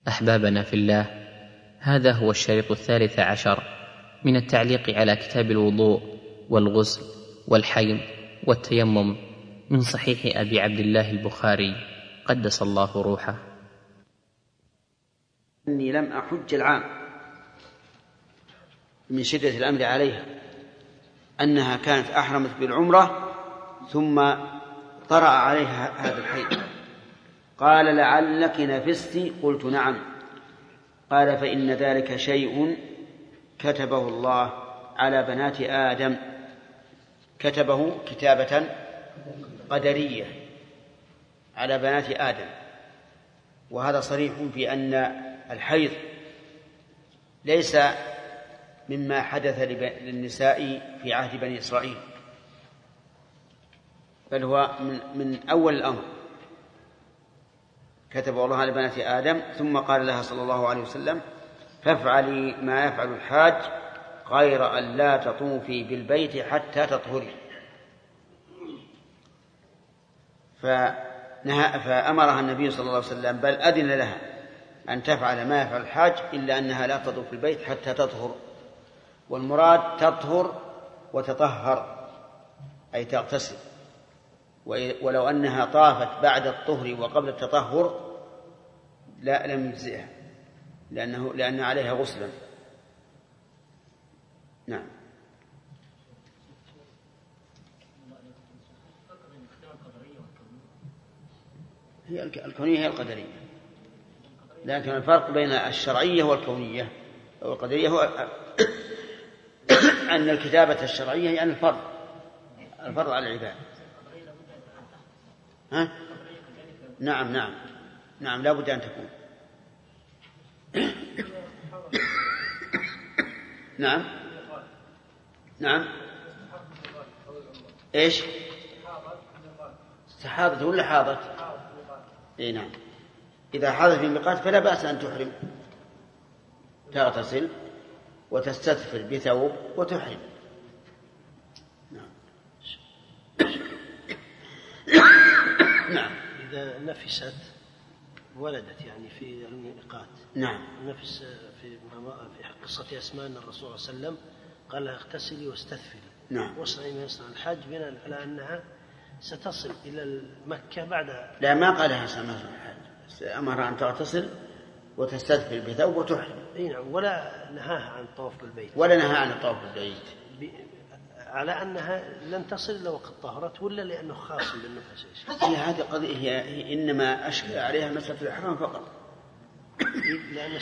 أحبابنا في الله، هذا هو الشريط 13 من التعليق على كتاب الوضوء والغسل والحيض والتيمم من صحيح أبي عبد الله البخاري قدس الله روحه. إني لم أحج العام من شدة الأمر عليها أنها كانت أحرمت بالعمرة ثم طرأ عليها هذا الحيض. قال: لعلك نفستي؟ قلت: نعم. قال: فإن ذلك شيء كتبه الله على بنات آدم، كتبه كتابة قدرية على بنات آدم. وهذا صريح في أن الحيض ليس مما حدث للنساء في عهد بني إسرائيل، بل هو من أول الأمر كتبه الله على بنات آدم. ثم قال لها صلى الله عليه وسلم: فافعلي ما يفعل الحاج غير أن لا تطوفي بالبيت حتى تطهري. فأمرها النبي صلى الله عليه وسلم، بل أذن لها أن تفعل ما يفعل الحاج إلا أنها لا تطوف بالبيت حتى تطهر. والمراد تطهر وتطهر، أي تغتسل. ولو أنها طافت بعد الطهر وقبل التطهر لم يجزئها، لأن عليها غسلا. نعم. هي الكونية هي القدرية، لكن الفرق بين الشرعية والكونية والقدرية هو أن الكتابة الشرعية هي الفرض على العباد. ها؟ نعم لا بد أن تكون. نعم إيش؟ استحاضت ولا حاضت؟ إيه نعم. إذا حاضت في الميقات فلا بأس أن تحرم، تغتسل وتستثفر بثوب وتحرم. نعم. إذا نفست ولدت يعني في الميقات. نعم. نفس في قصة أسماء أن الرسول صلى الله عليه وسلم قال لها: اغتسلي واستثفري. نعم. واصنعي ما يصنع الحاج بناء على أنها ستصل إلى مكة بعد. لا، ما قالها سماها الحاج، أمرها أن تغتسل وتستثفر بثوب وتحرم. نعم. ولا نهاها عن الطواف بالبيت. على أنها لن تصل إلى وقت طهرت، ولا لأنه خاص بالنفس؟ هذه قضية هي إنما أشكل عليها مسألة الإحرام فقط. لأن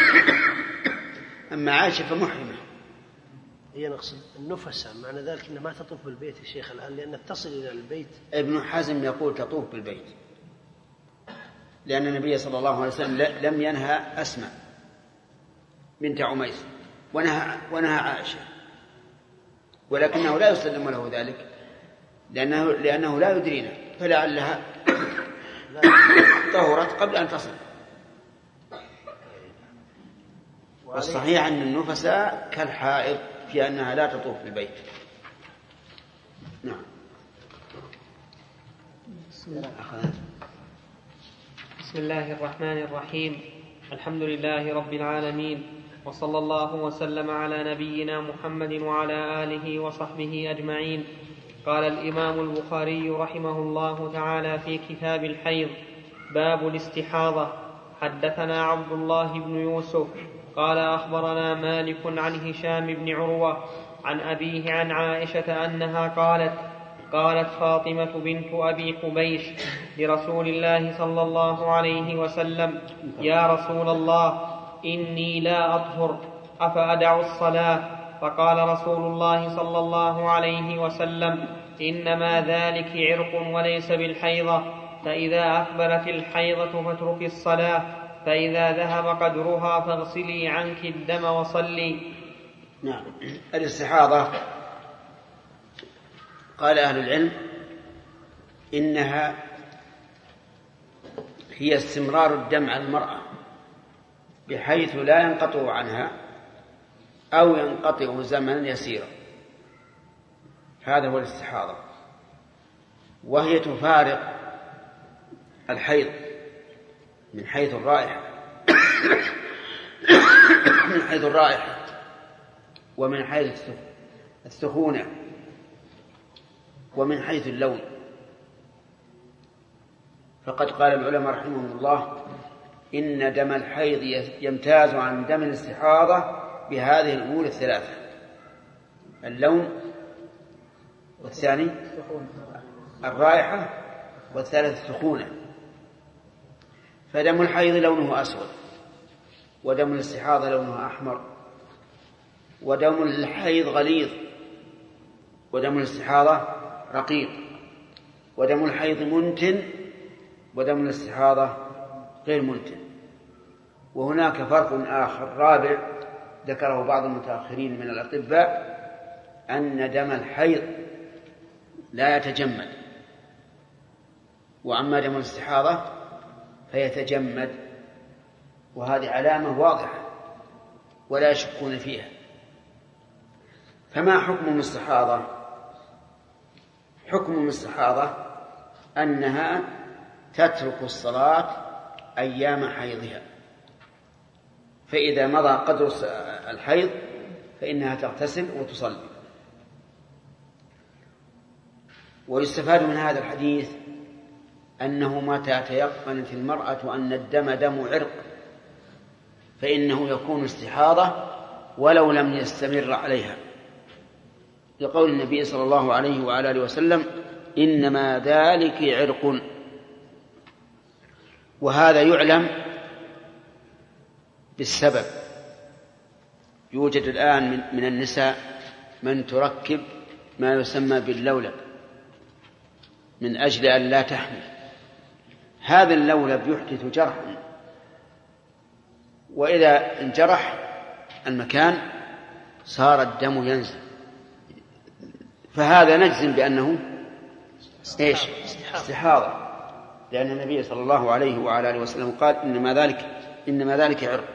أما عائشة فمحرمة. هي نقصد النفس، معنى ذلك أنها ما تطوف بالبيت يا شيخ الآن، لأنها تصل إلى البيت. ابن حزم يقول تطوف بالبيت، لأن النبي صلى الله عليه وسلم لم ينهى أسماء بنت عميس، ونهى عائشة، ولكنه لا يسلم له ذلك لأنه لا يدرينا، فلعلها طهرت قبل أن تصل. والصحيح أن النفس كالحائض في أنها لا تطوف بالبيت. نعم. بسم الله الرحمن الرحيم. الحمد لله رب العالمين، وصلى الله وسلم على نبينا محمد وعلى آله وصحبه أجمعين. قال الإمام البخاري رحمه الله تعالى في كتاب الحيض: باب الاستحاضة. حدثنا عبد الله بن يوسف قال أخبرنا مالك عن هشام بن عروة عن أبيه عن عائشة أنها قالت فاطمة بنت أبي قبيش لرسول الله صلى الله عليه وسلم: يا رسول الله، إني لا أطهر، أفأدع الصلاة؟ فقال رسول الله صلى الله عليه وسلم: إنما ذلك عرق وليس بالحيضة، فإذا أقبلت الحيضة فاترك الصلاة، فإذا ذهب قدرها فاغسلي عنك الدم وصلي. نعم. الاستحاضة قال أهل العلم إنها هي استمرار الدم على المرأة بحيث لا ينقطع عنها أو ينقطع زمنا يسيرا، هذا هو الاستحاضة. وهي تفارق الحيض من حيث الرائحة من حيث الرائحة ومن حيث السخونة ومن حيث اللون. فقد قال العلماء رحمهم الله إن دم الحيض يمتاز عن دم الاستحاضة بهذه الأمور الثلاثة: اللون، والثاني الرائحة، والثالث السخونة. فدم الحيض لونه أسود، ودم الاستحاضة لونه أحمر، ودم الحيض غليظ، ودم الاستحاضة رقيق، ودم الحيض منتن، ودم الاستحاضة غير منتن. وهناك فرق آخر رابع ذكره بعض المتأخرين من الأطباء، أن دم الحيض لا يتجمد، وأما دم الاستحاضة فيتجمد، وهذه علامة واضحة ولا يشكون فيها. فما حكم الاستحاضة؟ حكم الاستحاضة أنها تترك الصلاة أيام حيضها، فإذا مضى قدر الحيض فإنها تغتسل وتصلي. ويستفاد من هذا الحديث أنه متى تيقنت المرأة أن الدم دم عرق فإنه يكون استحاضة ولو لم يستمر عليها، لقول النبي صلى الله عليه وعلى آله وسلم: إنما ذلك عرق. وهذا يعلم بالسبب. يوجد الآن من النساء من تركب ما يسمى باللولب من أجل أن لا تحمل. هذا اللولب يحدث جرحا، وإذا انجرح المكان صار الدم ينزل، فهذا نجزم بأنه استحاضة، لأن النبي صلى الله عليه وعلى آله وسلم قال: إنما ذلك عرق.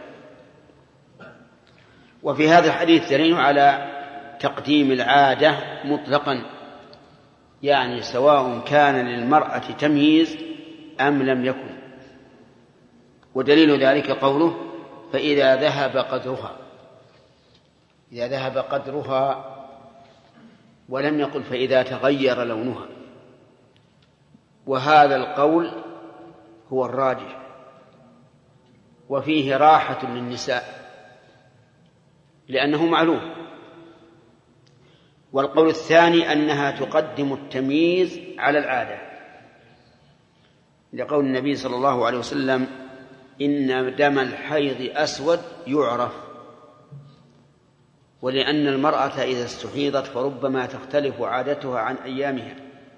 وفي هذا الحديث دليل على تقديم العادة مطلقا، يعني سواء كان للمرأة تمييز أم لم يكن. ودليل ذلك قوله: فإذا ذهب قدرها. إذا ذهب قدرها، ولم يقل فإذا تغير لونها. وهذا القول هو الراجح، وفيه راحة للنساء لأنه معلوم. والقول الثاني أنها تقدم التمييز على العادة، لقول النبي صلى الله عليه وسلم: إن دم الحيض أسود يعرف. ولأن المرأة إذا استحيضت فربما تختلف عادتها عن أيامها،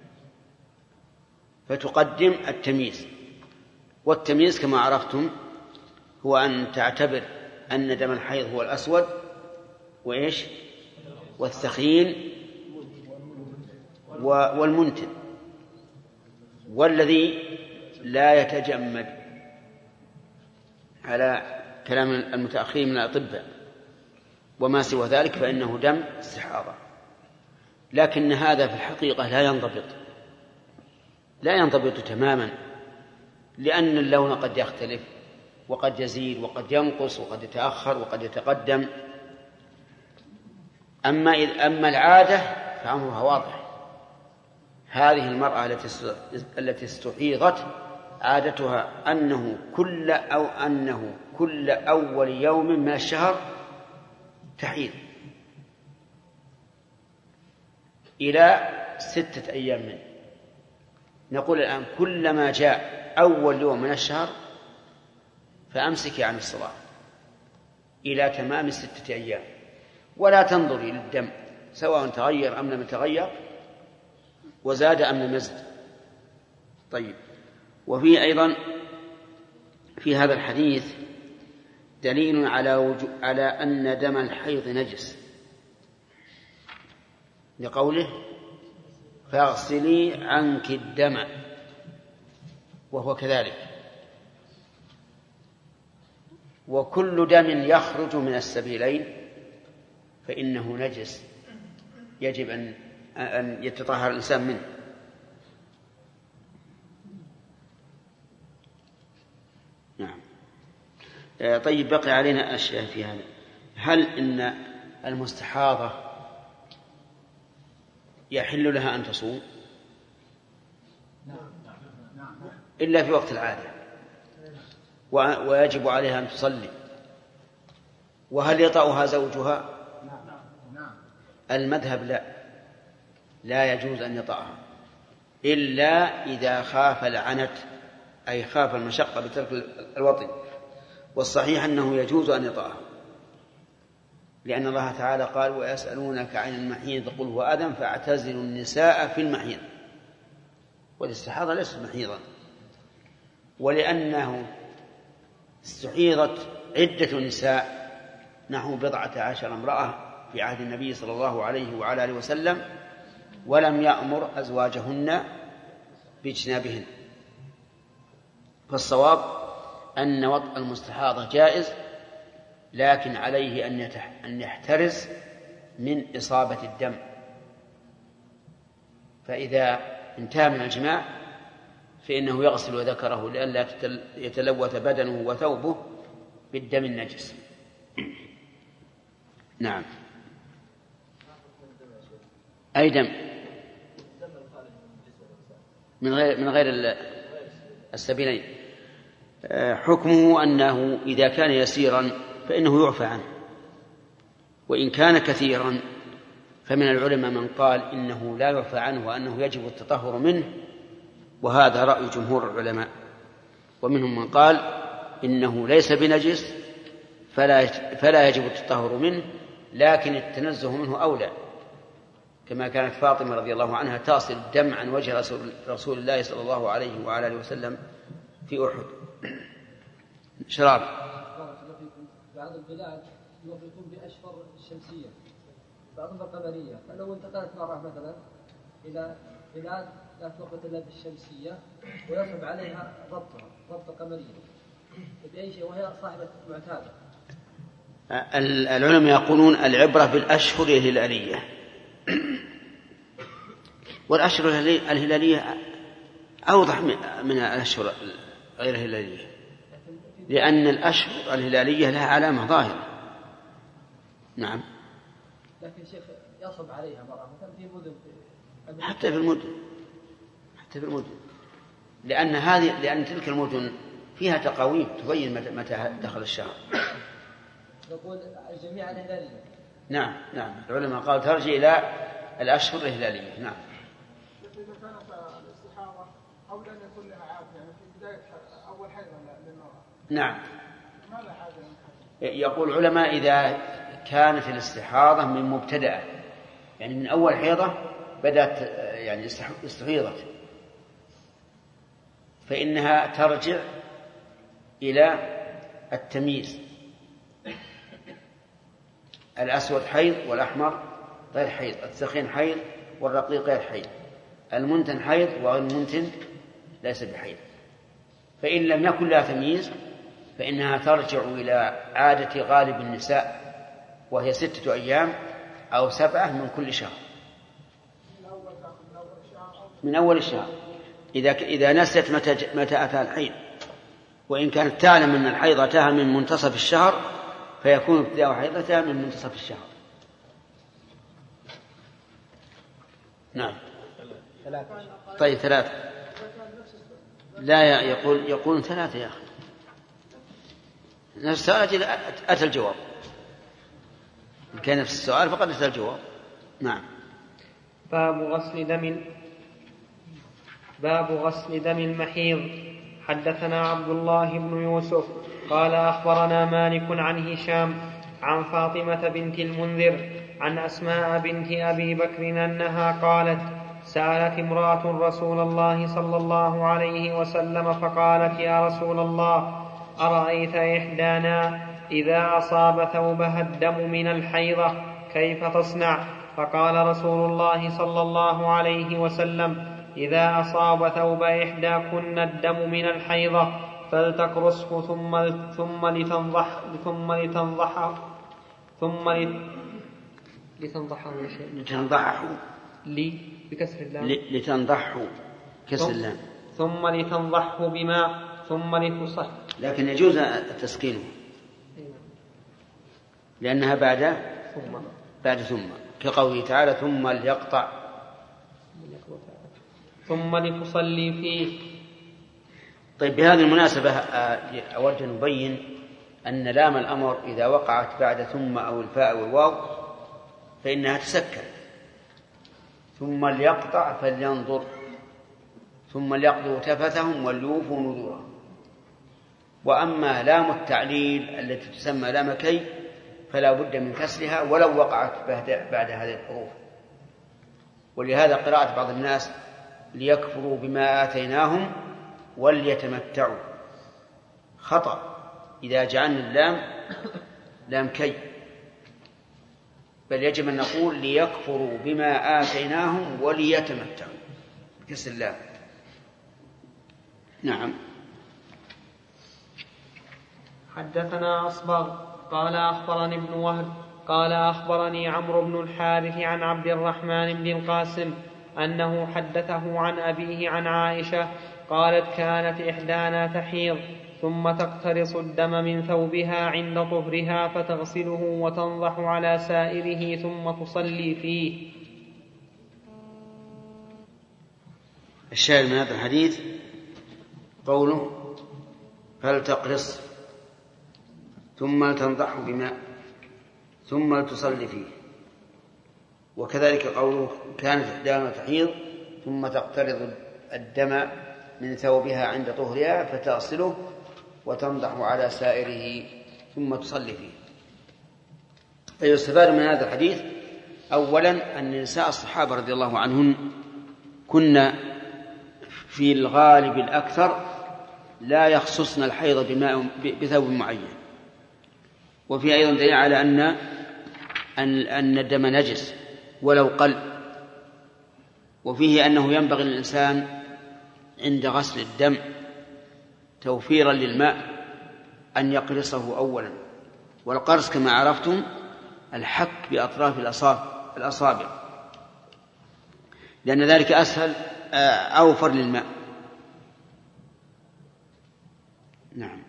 فتقدم التمييز. والتمييز كما عرفتم هو أن تعتبر أن دم الحيض هو الأسود والثخين والمنتن، والذي لا يتجمد على كلام المتأخرين من الأطباء. وما سوى ذلك فإنه دم استحاضة. لكن هذا في الحقيقة لا ينضبط تماما، لأن اللون قد يختلف وقد يزيد وقد ينقص وقد يتأخر وقد يتقدم. أما العادة فأمرها واضح. هذه المرأة التي استحيضت عادتها أنه كل أول يوم من الشهر تحيض إلى 6 أيام منه. نقول الآن كلما جاء أول يوم من الشهر فأمسكي عن الصلاة إلى تمام 6 أيام، ولا تنظري للدم سواء تغير أم لم يتغير، وزاد أم لم يزد. طيب. وفي أيضا في هذا الحديث دليل على أن دم الحيض نجس، لقوله: فاغسلي عنك الدم. وهو كذلك. وكل دم يخرج من السبيلين فإنه نجس، يجب أن يتطهر الإنسان منه. نعم. طيب بقي علينا أشياء في هذا. هل إن المستحاضة يحل لها أن تصوم إلا في وقت العادة ويجب عليها أن تصلي؟ وهل يطأها زوجها؟ المذهب لا يجوز أن يطأها إلا إذا خاف العنت، أي خاف المشقة بترك الوطن. والصحيح أنه يجوز أن يطأها، لأن الله تعالى قال: ويسألونك عن المحيض قل هو أذى فاعتزلوا النساء في المحيض. والاستحاضة ليست محيضا، ولأنه استحيضت عدة نساء نحو 14 امرأة في عهد النبي صلى الله عليه وعلى آله وسلم، ولم يأمر أزواجهن باجتنابهن. فالصواب أن وطء المستحاضة جائز، لكن عليه أن يحترز من إصابة الدم، فإذا انتهى من الجماع فإنه يغسل ذكره لئلا يتلوث بدنه وثوبه بالدم النجس. نعم. أي دم من غير السبيلين. حكمه أنه إذا كان يسيرا فإنه يعفى عنه، وإن كان كثيرا فمن العلماء من قال إنه لا يعفى عنه وأنه يجب التطهر منه، وهذا رأي جمهور العلماء. ومنهم من قال إنه ليس بنجس فلا يجب التطهر منه، لكن التنزه منه أولى، كما كانت فاطمة رضي الله عنها تصل الدم عن وجه رسول الله صلى الله عليه وعلى آله وسلم في أحد. شراب بعض البلاد يوافقون بأشهر الشمسية، بعضهم القمرية، فلو انتقلت مرة مثلا إلى بلاد لا توقت إلا بالشمسية ويصعب عليها ضبط القمرية بأي شيء وهي صاحبة معتادة. العلماء يقولون العبرة بالأشهر الهلالية، والأشهر الهلالية أوضح من الأشهر غير الهلالية، لأن الأشهر الهلالية لها علامة ظاهرة. نعم. لكن شيخ يصب عليها مرة مثلا في مدن، حتى في المدن لأن تلك المدن فيها تقاويم تبين متى دخل الشهر. نقول الجميع الهلالية. نعم العلماء قال ترجع إلى الأشهر الهلالية. نعم. إذا كانت الاستحاضة قبل أن يكون لها عادة، يعني في بداية أول حيض للمرأة. نعم. ما لها حاجة. يقول العلماء إذا كانت الاستحاضة من مبتدأ، يعني من أول حيضة بدأت يعني استحيضت، فإنها ترجع إلى التمييز، الأسود حيض والأحمر غير حيض، الثخين حيض والرقيق غير حيض، المنتن حيض وغير المنتن ليس بحيض. فإن لم يكن لها تمييز فإنها ترجع إلى عادة غالب النساء، وهي 6 أيام أو 7 من كل شهر، من أول الشهر إذا نسيت متى أتى الحيض. وإن كانت تعلم أن الحيض أتاها من منتصف الشهر فيكون ابتداء حيضتها من منتصف الشهر. نعم. طيب 3. لا يقول 3 يا أخي، نفس السؤال أتى الجواب، إن كان نفس السؤال فقد أتى الجواب. نعم. باب غسل دم المحيض. حدثنا عبد الله بن يوسف قال أخبرنا مالك عن هشام عن فاطمة بنت المنذر عن أسماء بنت أبي بكر أنها قالت: سألت امرأة رسول الله صلى الله عليه وسلم فقالت: يا رسول الله، أرأيت إحدانا إذا أصاب ثوبها الدم من الحيضة كيف تصنع؟ فقال رسول الله صلى الله عليه وسلم: إذا أصاب ثوب إحداكن الدم من الحيضة فلتقرصه ثم لكن يجوز تسكينه. لأنها بعد ثم، كقوله تعالى ثم ليقطع ثم لتصلي فيه. طيب، بهذه المناسبة أود أن نبين أن لام الأمر إذا وقعت بعد ثم أو الفاء أو الواو فإنها تسكن. ثم ليقطع فلينظر، ثم ليقضوا تفثهم وليوفوا نذورهم. وأما لام التعليل التي تسمى لام كي فلا بد من كسرها ولو وقعت بعد هذه الحروف. ولهذا قراءة بعض الناس ليكفروا بما آتيناهم وليتمتعوا خطأ إذا جعلنا اللام لام كي، بل يجب أن نقول ليكفروا بما آتيناهم وليتمتعوا كسر اللام. نعم. حدثنا أصبغ قال أخبرني ابن وهب قال أخبرني عمرو بن الحارث عن عبد الرحمن بن القاسم أنه حدثه عن أبيه عن عائشة قالت كانت إحدانا تحيض ثم تقترص الدم من ثوبها عند طهرها فتغسله وتنضح على سائره ثم تصلي فيه. الشاهد من هذا الحديث قوله فلتقرص ثم تنضح بماء ثم تصلي فيه، وكذلك قوله كانت إحدانا تحيض ثم تقترض الدم من ثوبها عند طهرها فتغسله وتنضح على سائره ثم تصلي فيه. فيستفاد من هذا الحديث أولا أن نساء الصحابة رضي الله عنهن كنا في الغالب الأكثر لا يخصصن الحيض بثوب معين، وفي أيضا دليل على أن الدم نجس ولو قل، وفيه أنه ينبغي للإنسان عند غسل الدم توفيرا للماء أن يقرصه أولا، والقرص كما عرفتم الحك بأطراف الأصابع لأن ذلك أسهل أوفر للماء. نعم.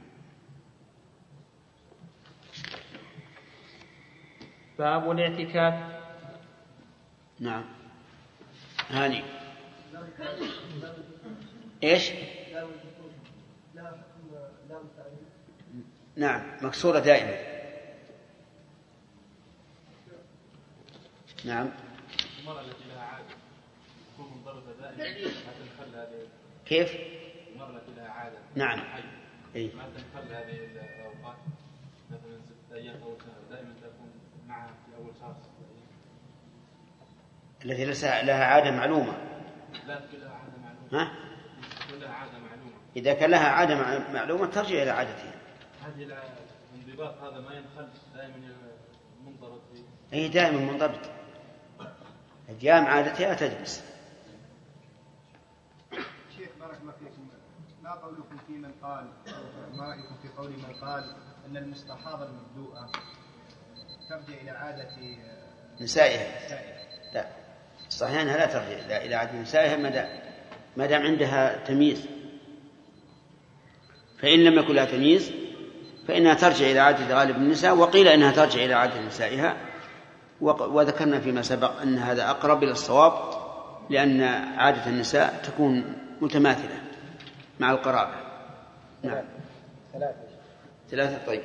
باب الاعتكاف. نعم. هاني إيش؟ نعم، مكسورة دائما. نعم. المرأة التي لها عادة تكون منضبطة دائما ما تنخل هذه. كيف؟ المرأة التي لها عادة. نعم. ما تنخل هذه الأوقات مثلا 6 أيام أو شهر دائما تكون معها في أول شهر. التي لها عادة معلومة. لا تكون لها عادة معلومة. ها؟ تكون لها عادة معلومة. إذا كان لها عادة معلومة ترجع إلى عادتها. هذه الانضباط هذا ما ينخل دائما منضبط فيه. هي دائما منضبط. أيام عادتها تجلس. شيخ بارك الله فيكم، ما قولكم في من قال، ما رأيكم في قول من قال أن المستحاضة المبدوءة ترجع إلى عادة نسائها؟ لا، صحيح أنها لا ترجع إلى عادة نسائها ما دام عندها تمييز، فإن لم يكن لها تمييز فإنها ترجع إلى عادة غالب النساء، وقيل إنها ترجع إلى عادة نسائها، وذكرنا فيما سبق أن هذا أقرب إلى الصواب لأن عادة النساء تكون متماثلة مع القرابة. نعم. 3. طيب.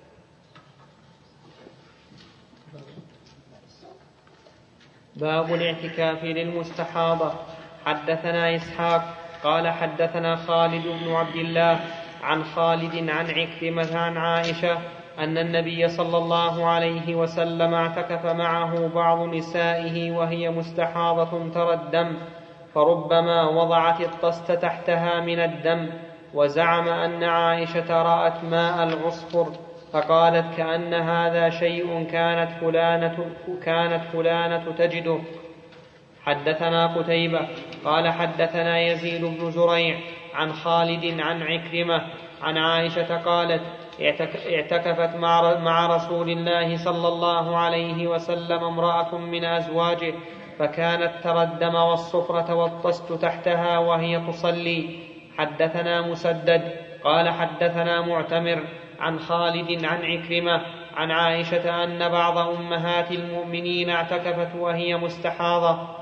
باب الاعتكاف للمستحاضة. حدثنا إسحاق قال حدثنا خالد بن عبد الله عن خالد عن عكرمة عن عائشة أن النبي صلى الله عليه وسلم اعتكف معه بعض نسائه وهي مستحاضة ترى الدم، فربما وضعت الطست تحتها من الدم، وزعم أن عائشة رأت ماء العصفر فقالت كأن هذا شيء كانت فلانة تجده. حدثنا قتيبة قال حدثنا يزيد بن زريع عن خالد عن عكرمة عن عائشة قالت اعتكفت مع رسول الله صلى الله عليه وسلم امرأة من أزواجه فكانت ترى الدم والصفرة والطست تحتها وهي تصلي. حدثنا مسدد قال حدثنا معتمر عن خالد عن عكرمة عن عائشة أن بعض أمهات المؤمنين اعتكفت وهي مستحاضة.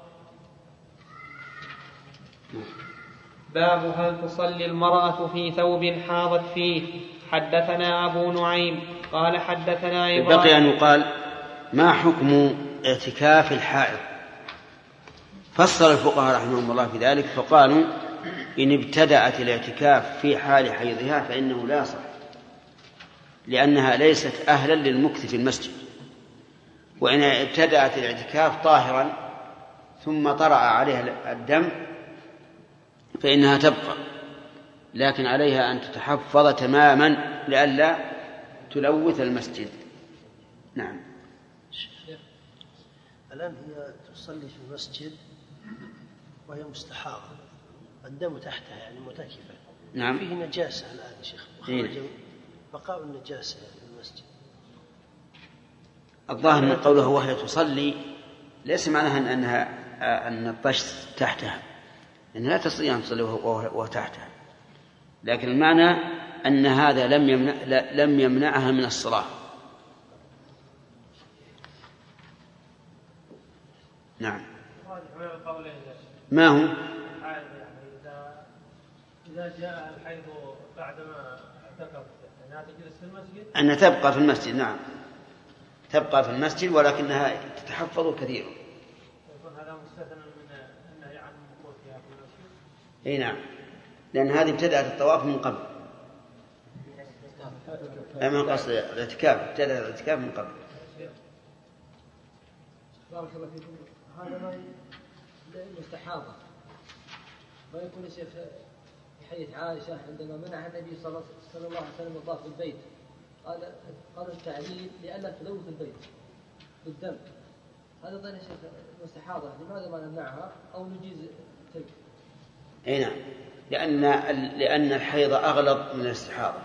باب هل تصلي المرأة في ثوب حاضت فيه. حدثنا أبو نعيم قال حدثنا إبراهيم. بقي أن يقال ما حكم اعتكاف الحائض. فصل الفقهاء رحمهم الله في ذلك فقالوا إن ابتدأت الاعتكاف في حال حيضها فإنه لا يصح، لأنها ليست أهلا للمكث في المسجد. وإن ابتدأت الاعتكاف طاهرا ثم طرأ عليها الدم فإنها تبقى، لكن عليها أن تتحفظ تماما لئلا تلوث المسجد. نعم. الآن هي تصلي في المسجد وهي مستحاضة، الدم تحتها يعني متكفة. نعم. فيه نجاسة الآن شيخ، بقاء النجاسة في المسجد. الظاهر من قوله وهي تصلي ليس معناها أن الطشت تحتها، أنها لا تستطيع أن تصلي وهو تحتها، لكن المعنى أن هذا لم يمنعها من الصلاة. نعم. ما هو؟ إذا جاء الحيض بعدما اعتكفت أنها تجلس في المسجد؟ أنها تبقى في المسجد. نعم، تبقى في المسجد ولكنها تتحفظ كثيرا. يكون هذا مستثنى من النهي عن مكوثها في المسجد؟ أي نعم، لأن هذه ابتدأت الطواف من قبل. من قصد الاعتكاف، ابتدأت الاعتكاف من قبل. بارك الله فيكم. هذا ما مستحاضة ما يكون شيخ في حديث عائشة عندما منع النبي صلى الله عليه وسلم الطواف بالبيت قال التعليل لئلا تلوث البيت بالدم. هذا ظن شيخ مستحاضة، لماذا ما نمنعها أو نجيز تلك؟ أي نعم، لأن الحيض أغلظ من الاستحاضة،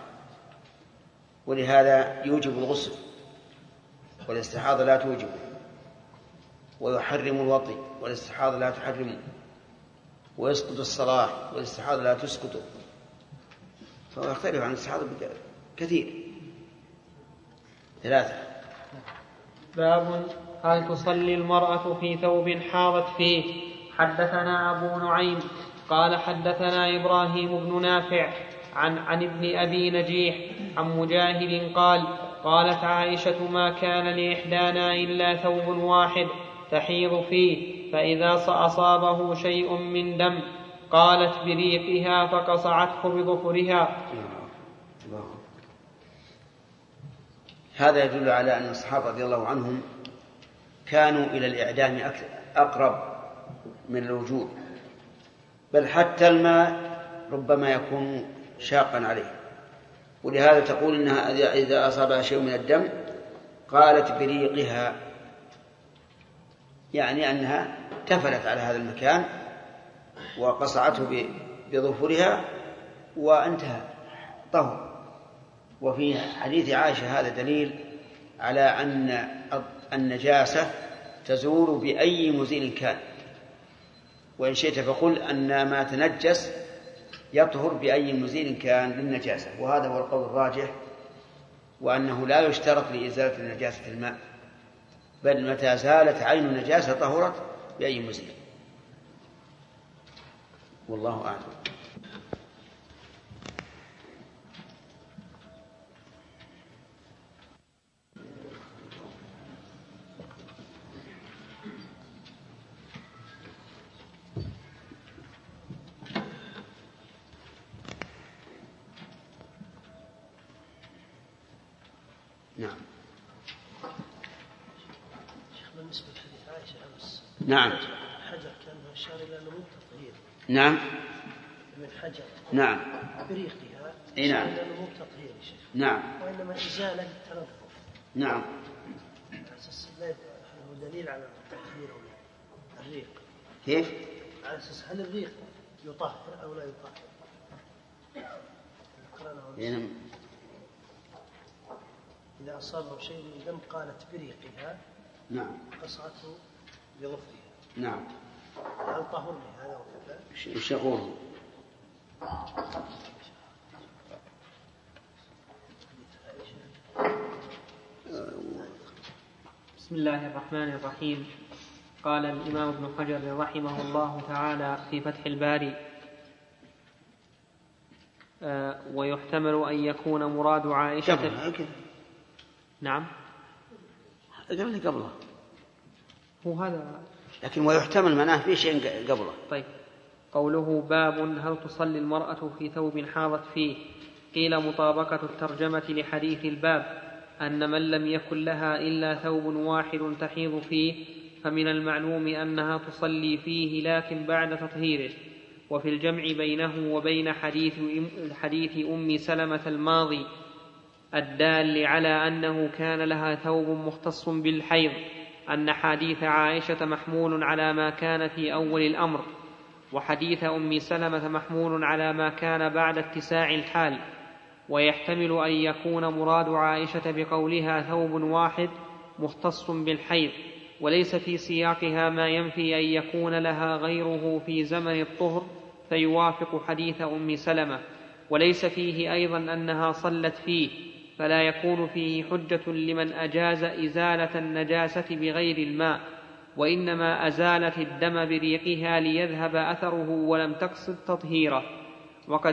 ولهذا يوجب الغسل والاستحاضة لا توجبه، ويحرم الوطي والاستحاضة لا تحرمه، ويسقط الصلاة والاستحاضة لا تسقطه، فهو يختلف عن الاستحاضة كثير. 3. باب هل تصلي المرأة في ثوب حاضت فيه. حدثنا أبو نعيم قال حدثنا إبراهيم بن نافع عن ابن أبي نجيح عن مجاهد قال قالت عائشة ما كان لإحدانا إلا ثوب واحد تحيض فيه، فإذا أصابه شيء من دم قالت بريقها فقصعته بظفرها. هذا يدل على أن الصحابة رضي الله عنهم كانوا إلى الإعدام أقرب من الوجوب، بل حتى الماء ربما يكون شاقا عليه، ولهذا تقول إنها إذا أصابها شيء من الدم قالت بريقها، يعني أنها تفلت على هذا المكان وقصعته بظفرها وانتهى طهر. وفي حديث عائشة هذا دليل على أن النجاسة تزول بأي مزيل كان، وإن شئت فقل أن ما تنجس يطهر بأي مزيل كان للنجاسة، وهذا هو القول الراجح، وأنه لا يشترط لإزالة النجاسة الماء، بل متى زالت عين النجاسة طهرت بأي مزيل. والله أعلم. نعم. بالنسبة لحديث عائشة أمس، نعم، حجر كأنه أشار إلى أنه من تطهير. نعم، من حجر. نعم، بريقها. نعم، إلى أنه من تطهير يا شيخ. نعم، وإنما إزالة تنظف. نعم. على أساس هو دليل على التطهير الريق. كيف؟ على أساس هل الريق يطهر أو لا يطهر؟ يعني إذا أصابه شيء من دم قالت بريقها. نعم. قصعته بظفرها. نعم. هل طهر لهذا وكذا؟ ايش يقول؟ بسم الله الرحمن الرحيم. قال الإمام ابن حجر رحمه الله تعالى في فتح الباري: ويحتمل أن يكون مراد عائشة نعم قبله هو هذا، لكن ويحتمل معناه في شيء قبله. طيب. قوله: باب هل تصلي المرأة في ثوب حاضت فيه؟ قيل مطابقة الترجمة لحديث الباب أن من لم يكن لها إلا ثوب واحد تحيض فيه فمن المعلوم أنها تصلي فيه لكن بعد تطهيره. وفي الجمع بينه وبين حديث أم سلمة الماضي الدال على أنه كان لها ثوب مختص بالحيض أن حديث عائشة محمول على ما كان في أول الأمر، وحديث أم سلمة محمول على ما كان بعد اتساع الحال. ويحتمل أن يكون مراد عائشة بقولها ثوب واحد مختص بالحيض، وليس في سياقها ما ينفي أن يكون لها غيره في زمن الطهر فيوافق حديث أم سلمة، وليس فيه أيضا أنها صلت فيه، فلا يكون فيه حجة لمن أجاز إزالة النجاسة بغير الماء، وإنما أزالت الدم بريقها ليذهب أثره ولم تقصد تطهيره. وقد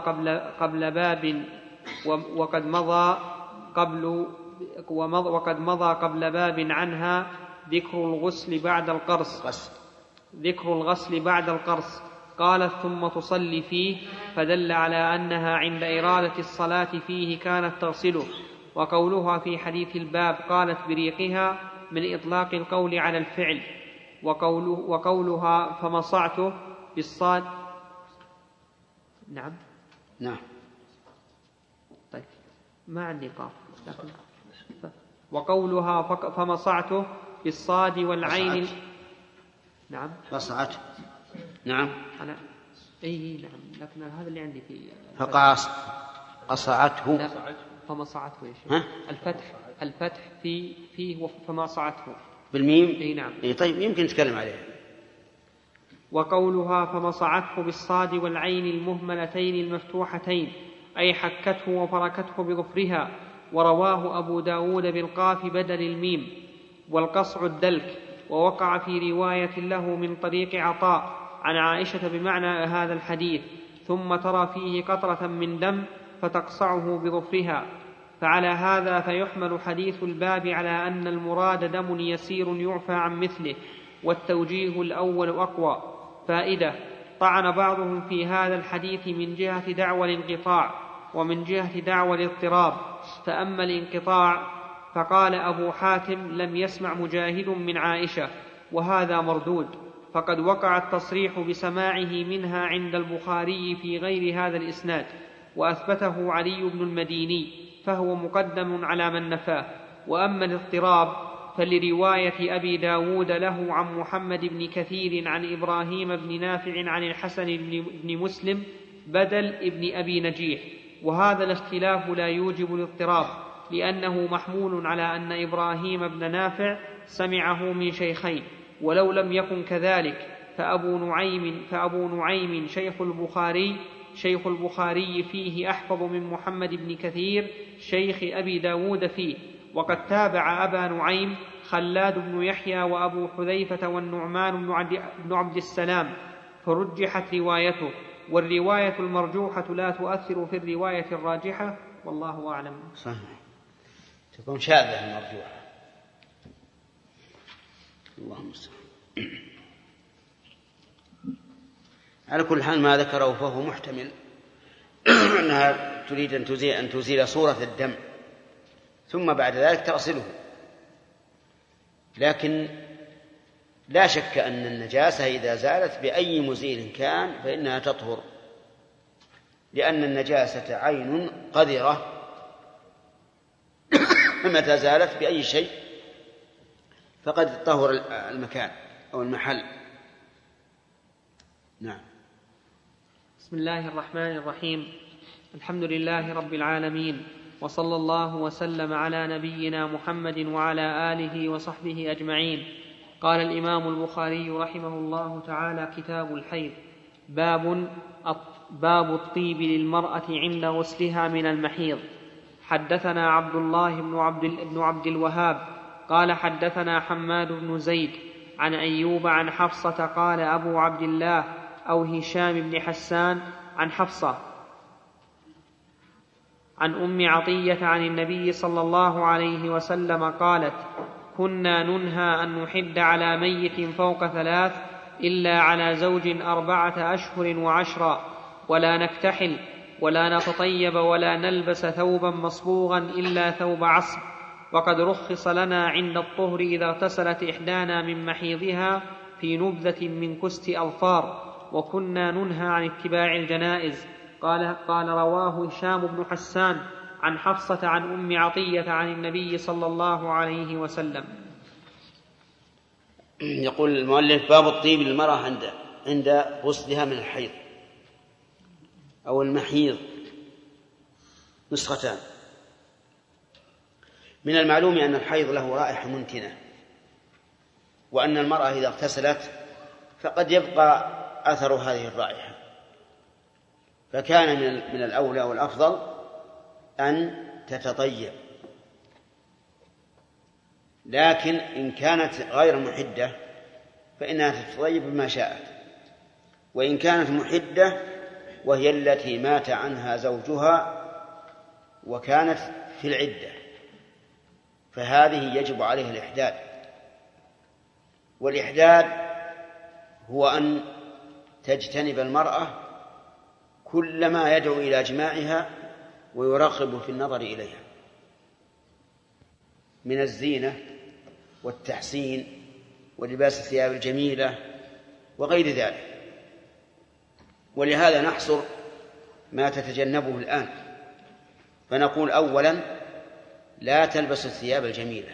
مضى قبل باب عنها ذكر الغسل بعد القرص قالت: ثم تصلي فيه، فدل على أنها عند إرادة الصلاة فيه كانت تغسله. وقولها في حديث الباب قالت بريقها من إطلاق القول على الفعل. وقولها فمصعته بالصاد نعم طيب ما عندي قاف، وقولها فمصعته بالصاد والعين نعم فصعته نعم أنا نعم، لكن هذا اللي عندي في قصعته لا فمصعته الفتح فيه فمصعته بالميم نعم طيب يمكن نتكلم عليه. وقولها فمصعته بالصاد والعين المهملتين المفتوحتين أي حكته وفركته بظفرها. ورواه أبو داود بالقاف بدل الميم. والقصع الدلك. ووقع في رواية له من طريق عطاء عن عائشة بمعنى هذا الحديث: ثم ترى فيه قطرة من دم فتقصعه بظفرها. فعلى هذا فيحمل حديث الباب على أن المراد دم يسير يعفى عن مثله، والتوجيه الأول أقوى. فائدة: طعن بعضهم في هذا الحديث من جهة دعوى الانقطاع ومن جهة دعوى الاضطراب. فأما الانقطاع فقال أبو حاتم: لم يسمع مجاهد من عائشة، وهذا مردود، فقد وقع التصريح بسماعه منها عند البخاري في غير هذا الإسناد، وأثبته علي بن المديني، فهو مقدم على من نفاه. وأما الاضطراب فلرواية أبي داود له عن محمد بن كثير عن إبراهيم بن نافع عن الحسن بن مسلم بدل ابن أبي نجيح. وهذا الاختلاف لا يوجب الاضطراب، لأنه محمول على أن إبراهيم بن نافع سمعه من شيخين. ولو لم يكن كذلك فأبو نعيم شيخ البخاري فيه أحفظ من محمد بن كثير شيخ أبي داود فيه. وقد تابع أبا نعيم خلاد بن يحيى وأبو حذيفة والنعمان بن عبد السلام، فرجحت روايته. والرواية المرجوحة لا تؤثر في الرواية الراجحة، والله أعلم. صحيح، تكون شاذة المرجوحة. اللهم صل. على كل حال ما ذكره فهو محتمل أنها تريد أن تزيل صورة الدم ثم بعد ذلك تغسله، لكن لا شك أن النجاسة إذا زالت بأي مزيل كان فإنها تطهر، لأن النجاسة عين قذرة متى زالت بأي شيء فقد طهر المكان أو المحل. نعم. بسم الله الرحمن الرحيم. الحمد لله رب العالمين، وصلى الله وسلم على نبينا محمد وعلى آله وصحبه أجمعين. قال الإمام البخاري رحمه الله تعالى: كتاب الحيض. باب الطيب للمرأة عند غسلها من المحيض. حدثنا عبد الله بن عبد الوهاب قال حدثنا حماد بن زيد عن أيوب عن حفصة قال أبو عبد الله أو هشام بن حسان عن حفصة عن أم عطية عن النبي صلى الله عليه وسلم قالت: كنا ننهى أن نحد على ميت فوق 3 إلا على زوج 4 أشهر وعشرا، ولا نكتحل ولا نتطيب ولا نلبس ثوبا مصبوغا إلا ثوب عصب، وقد رخص لنا عند الطهر إذا اغتسلت إحدانا من محيضها في نبذة من كست أظفار، وكنا ننهى عن اتباع الجنائز. قال رواه هشام بن حسان عن حفصة عن أم عطية عن النبي صلى الله عليه وسلم. يقول المؤلف: باب الطيب للمرأة عند غسلها من الحيض أو المحيض. نسختان. من المعلوم أن الحيض له رائحة منتنة، وأن المرأة إذا اغتسلت فقد يبقى أثر هذه الرائحة، فكان من الأولى والأفضل أن تتطيب. لكن إن كانت غير محدة فإنها تتطيب بما شاءت، وإن كانت محدة وهي التي مات عنها زوجها وكانت في العدة فهذه يجب عليه الإحداد. والإحداد هو أن تجتنب المرأة كل ما يدعو إلى جماعها ويرغب في النظر إليها من الزينة والتحسين ولباس الثياب الجميلة وغير ذلك. ولهذا نحصر ما تتجنبه الآن، فنقول: أولا، لا تلبس الثياب الجميلة،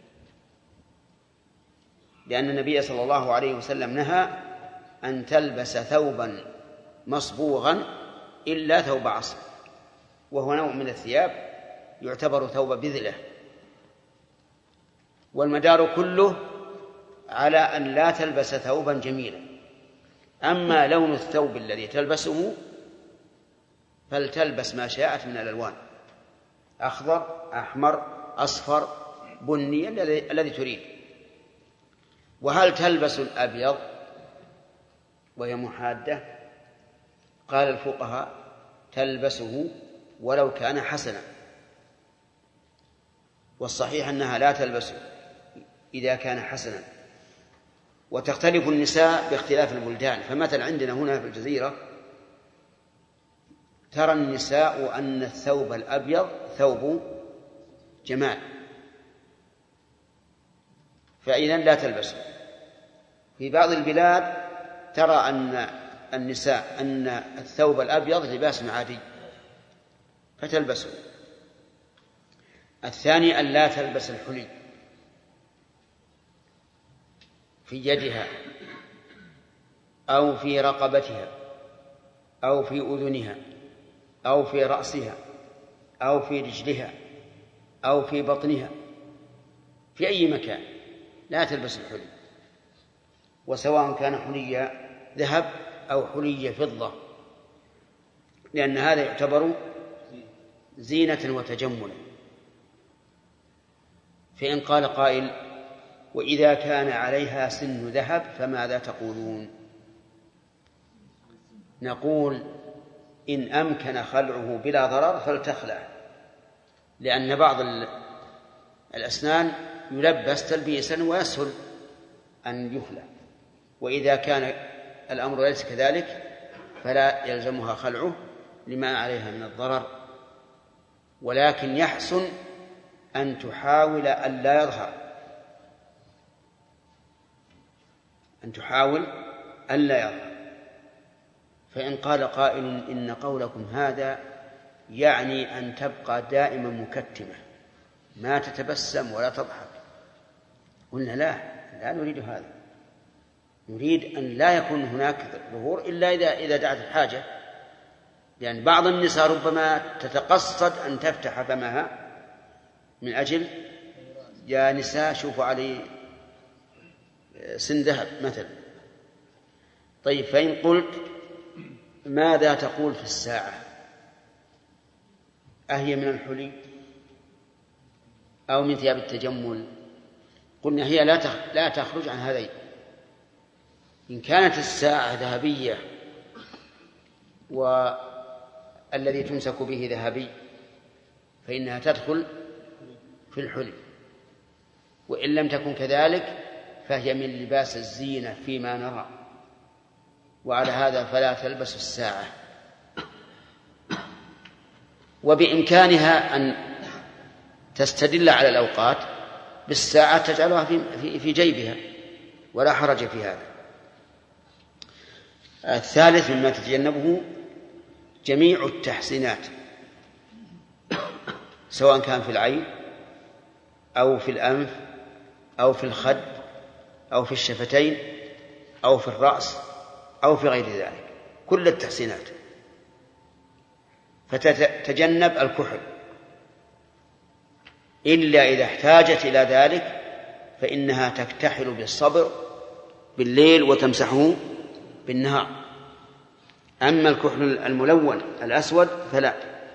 لأن النبي صلى الله عليه وسلم نهى أن تلبس ثوبا مصبوغا إلا ثوب عصب، وهو نوع من الثياب يعتبر ثوب بذلة، والمدار كله على أن لا تلبس ثوبا جميلا. أما لون الثوب الذي تلبسه فلتلبس ما شاءت من الألوان: أخضر، أحمر، أصفر، بني، الذي تريد. وهل تلبس الأبيض وهي محادة؟ قال الفقهاء: تلبسه ولو كان حسنا، والصحيح أنها لا تلبسه إذا كان حسنا. وتختلف النساء باختلاف البلدان، فمثلا عندنا هنا في الجزيرة ترى النساء أن الثوب الأبيض ثوب جمال، فإذا لا تلبسه. في بعض البلاد ترى أن النساء أن الثوب الأبيض لباس عادي فتلبسه. الثاني أن لا تلبس الحلي في يدها أو في رقبتها أو في أذنها أو في رأسها أو في رجلها أو في بطنها، في أي مكان لا تلبس الحلي، وسواء كان حلي ذهب أو حلي فضة، لأن هذا يعتبر زينة وتجملا. فإن قال قائل: وإذا كان عليها سن ذهب فماذا تقولون؟ نقول: إن أمكن خلعه بلا ضرر فلتخلع، لأن بعض الأسنان يلبس تلبيسا ويسهل أن يخلع، وإذا كان الأمر ليس كذلك فلا يلزمها خلعه لما عليها من الضرر. ولكن يحسن أن تحاول أن لا يظهر، أن تحاول أن لا يظهر. فإن قال قائل: إن قولكم هذا يعني أن تبقى دائما مكتمة ما تتبسم ولا تضحك، قلنا: لا نريد هذا، نريد أن لا يكون هناك ظهور إلا إذا دعت الحاجة، لأن بعض النساء ربما تتقصد أن تفتح فمها من أجل: يا نساء شوفوا علي سن ذهب مثلا. طيب، فإن قلت: ماذا تقول في الساعة؟ أهي من الحلي أو من ثياب التجمل قلنا هي لا تخرج عن هذين. إن كانت الساعة ذهبية والذي تمسك به ذهبي فإنها تدخل في الحلي، وإن لم تكن كذلك فهي من لباس الزينة فيما نرى، وعلى هذا فلا تلبس الساعة. وبإمكانها أن تستدل على الأوقات بالساعة تجعلها في جيبها ولا حرج في هذا. الثالث مما تتجنبه جميع التحسينات، سواء كان في العين أو في الأنف أو في الخد أو في الشفتين أو في الرأس أو في غير ذلك، كل التحسينات. فتتجنب الكحل إلا إذا احتاجت إلى ذلك، فإنها تكتحل بالصبر بالليل وتمسحه بالنهار. أما الكحل الملون الأسود فلا.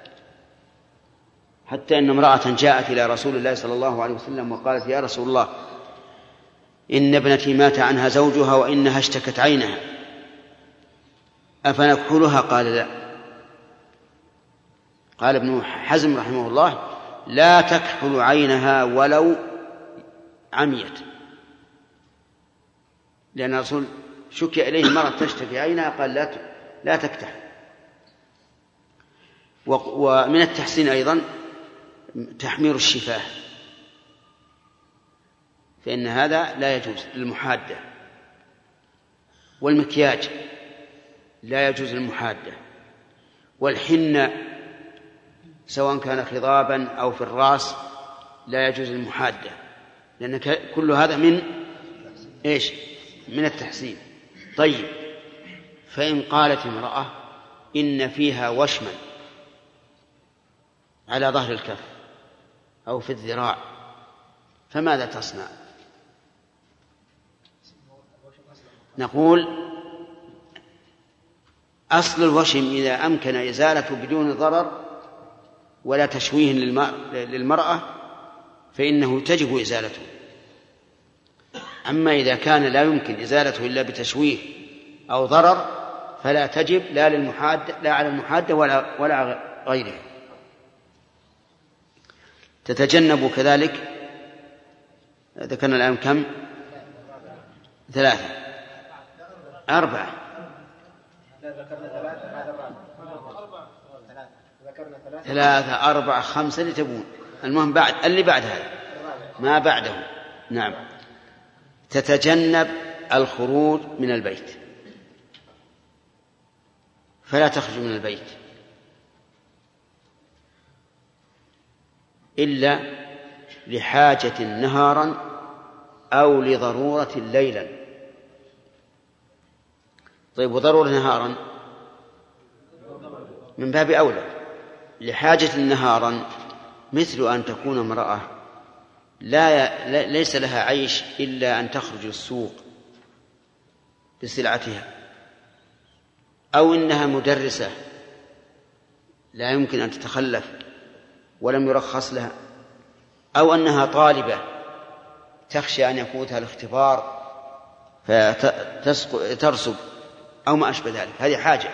حتى إن امرأة جاءت إلى رسول الله صلى الله عليه وسلم وقالت: يا رسول الله، إن ابنتي مات عنها زوجها وإنها اشتكت عينها، أفنكحلها؟ قال: لا. قال ابن حزم رحمه الله: لا تكحل عينها ولو عميت، لأن الرسول شكي إليه مرة تشتكي عينها قال: لا تكتحل. ومن التحسين أيضا تحمير الشفاه، فإن هذا لا يجوز للمحادة، والمكياج لا يجوز للمحادة، والحنة سواء كان خضابا أو في الرأس لا يجوز للمحادة، لأن كل هذا من التحسين. طيب، فإن قالت امرأة إن فيها وشما على ظهر الكف أو في الذراع، فماذا تصنع؟ نقول: أصل الوشم إذا أمكن إزالته بدون ضرر ولا تشويه للمرأة فإنه تجب إزالته. أما إذا كان لا يمكن إزالته إلا بتشويه أو ضرر فلا تجب لا على المحادة ولا غيره. تتجنب كذلك، ذكرنا الآن كم؟ 3 4 3 4 5 اللي تبون، المهم بعد اللي بعد هذا ما بعده. نعم. تتجنب الخروج من البيت، فلا تخرج من البيت إلا لحاجة نهارا أو لضرورة ليلا. طيب، وضرورة نهارا من باب أولى. لحاجة نهارا مثل أن تكون امرأة ليس لها عيش إلا أن تخرج السوق بسلعتها، أو إنها مدرسة لا يمكن أن تتخلف ولم يرخص لها، أو أنها طالبة تخشى أن يفوتها الاختبار فترسب أو ما أشبه ذلك، هذه حاجة.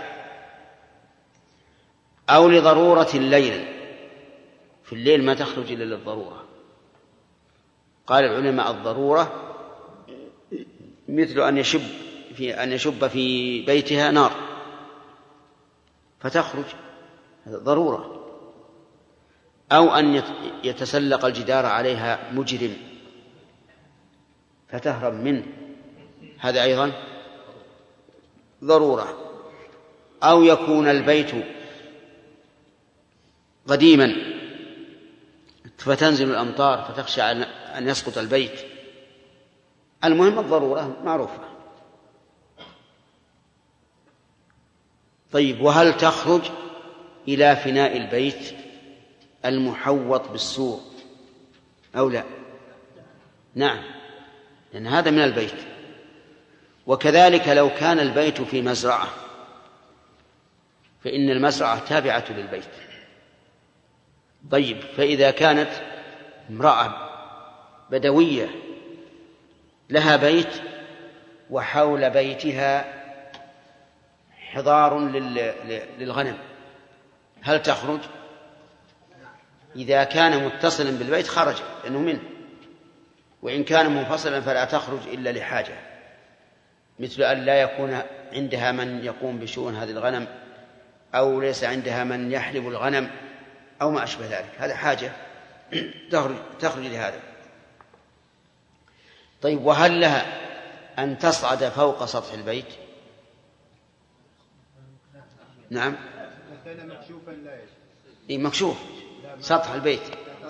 أو لضرورة الليل، في الليل ما تخرج إلا للضرورة. قال العلماء: الضرورة مثل أن يشب في بيتها نار فتخرج، هذا ضرورة. أو أن يتسلق الجدار عليها مجرم فتهرب منه، هذا أيضا ضرورة. أو يكون البيت قديما فتنزل الأمطار فتخشى أن يسقط البيت. المهم الضرورة معروفة. طيب، وهل تخرج إلى فناء البيت المحوط بالسور أو لا؟ نعم، لأن هذا من البيت. وكذلك لو كان البيت في مزرعة فإن المزرعة تابعة للبيت. طيب، فإذا كانت امرأة بدوية لها بيت وحول بيتها حضار للغنم، هل تخرج؟ إذا كان متصلا بالبيت خرج لأنه منه، وإن كان منفصلا فلا تخرج إلا لحاجة، مثل أن لا يكون عندها من يقوم بشؤون هذه الغنم، أو ليس عندها من يحلب الغنم، أو ما أشبه ذلك، هذا حاجة تخرج لهذا. طيب، وهل لها أن تصعد فوق سطح البيت؟ نعم، مكشوفا لا يجوز. إيه، مكشوف سطح البيت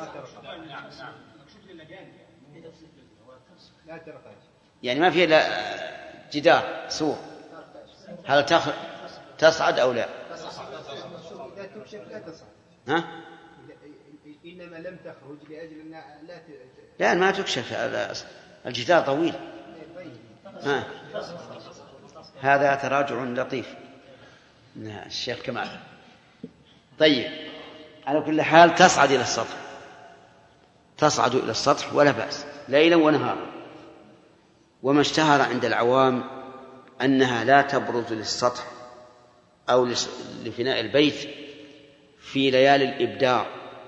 يعني ما فيه لا جدار سور، هل تصعد أو لا؟ إذا تكشف لا تصعد. ها؟ إنما لم تخرج لأجل أن لا ما تكشف، الجدار طويل. ها. هذا تراجع لطيف من الشيخ كمال. طيب، على كل حال تصعد إلى السطح، تصعد إلى السطح ولا بأس ليلا ونهارا. وما اشتهر عند العوام أنها لا تبرز للسطح أو لفناء البيت في ليالي الإبدار،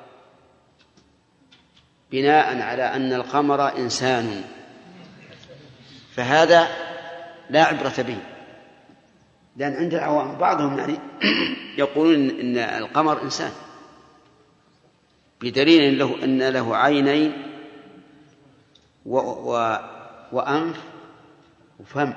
بناء على أن القمر إنسان، فهذا لا عبرة به، لأن عند العوام بعضهم يعني يقولون إن القمر إنسان، بدليل أن له عينين وأنف وفم.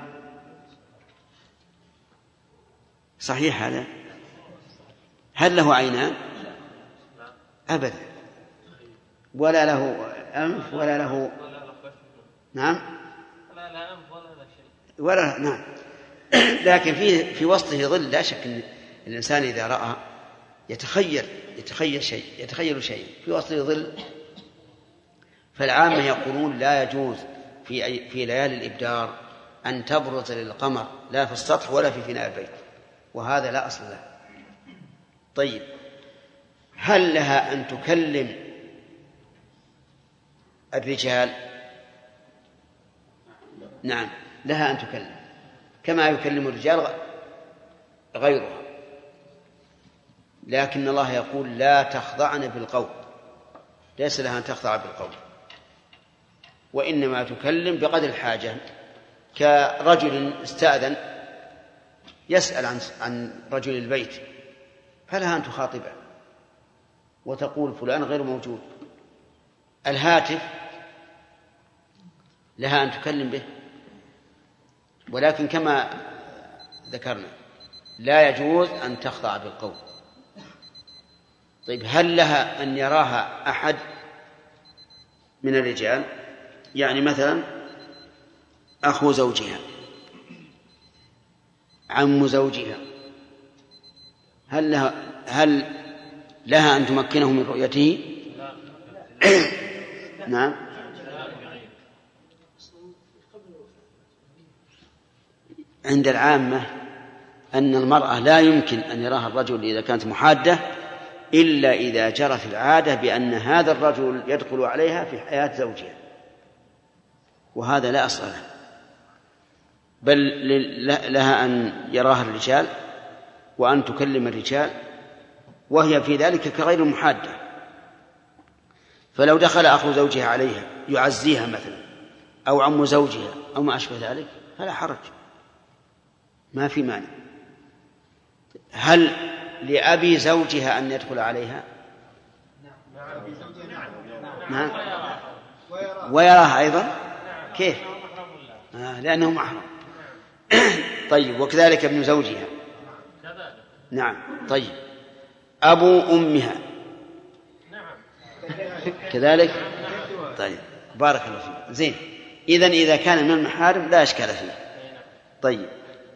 صحيح هذا؟ هل له عينان؟ أبدا، ولا له أنف ولا له نعم ولا نعم. لكن في وسطه ظل، لا شك أن الإنسان إذا رأى يتخيل شيء في وسطه ظل. فالعامة يقولون لا يجوز في ليالي الإبدار أن تبرز للقمر لا في السطح ولا في فناء البيت، وهذا لا أصل له. طيب، هل لها أن تكلم الرجال؟ نعم، لها أن تكلم كما يكلم الرجال غيرها، لكن الله يقول لا تخضعن بالقول، ليس لها أن تخضع بالقول، وإنما تكلم بقدر الحاجة، كرجل استأذن يسأل عن رجل البيت فلها أن تخاطبه وتقول فلان غير موجود. الهاتف لها أن تكلم به، ولكن كما ذكرنا لا يجوز أن تخضع بالقول. طيب، هل لها أن يراها أحد من الرجال؟ يعني مثلا أخو زوجها، عم زوجها، هل لها أن تمكنه من رؤيته؟ نعم. عند العامة أن المرأة لا يمكن أن يراها الرجل إذا كانت محادة إلا إذا جرت العادة بأن هذا الرجل يدخل عليها في حياة زوجها، وهذا لا أصل له، بل لها أن يراها الرجال وأن تكلم الرجال، وهي في ذلك كغير المحادة. فلو دخل أخو زوجها عليها يعزيها مثلا، أو عم زوجها أو ما أشبه ذلك، فلا حرج، ما في مانع. هل لأبي زوجها أن يدخل عليها؟ نعم. ويراها أيضا؟ كيف؟ لأنه محرم. طيب، وكذلك ابن زوجها. نعم. طيب، أبو أمها كذلك. طيب، بارك الله فيك. زين، إذا كان من المحارم لا إشكال فيه. طيب،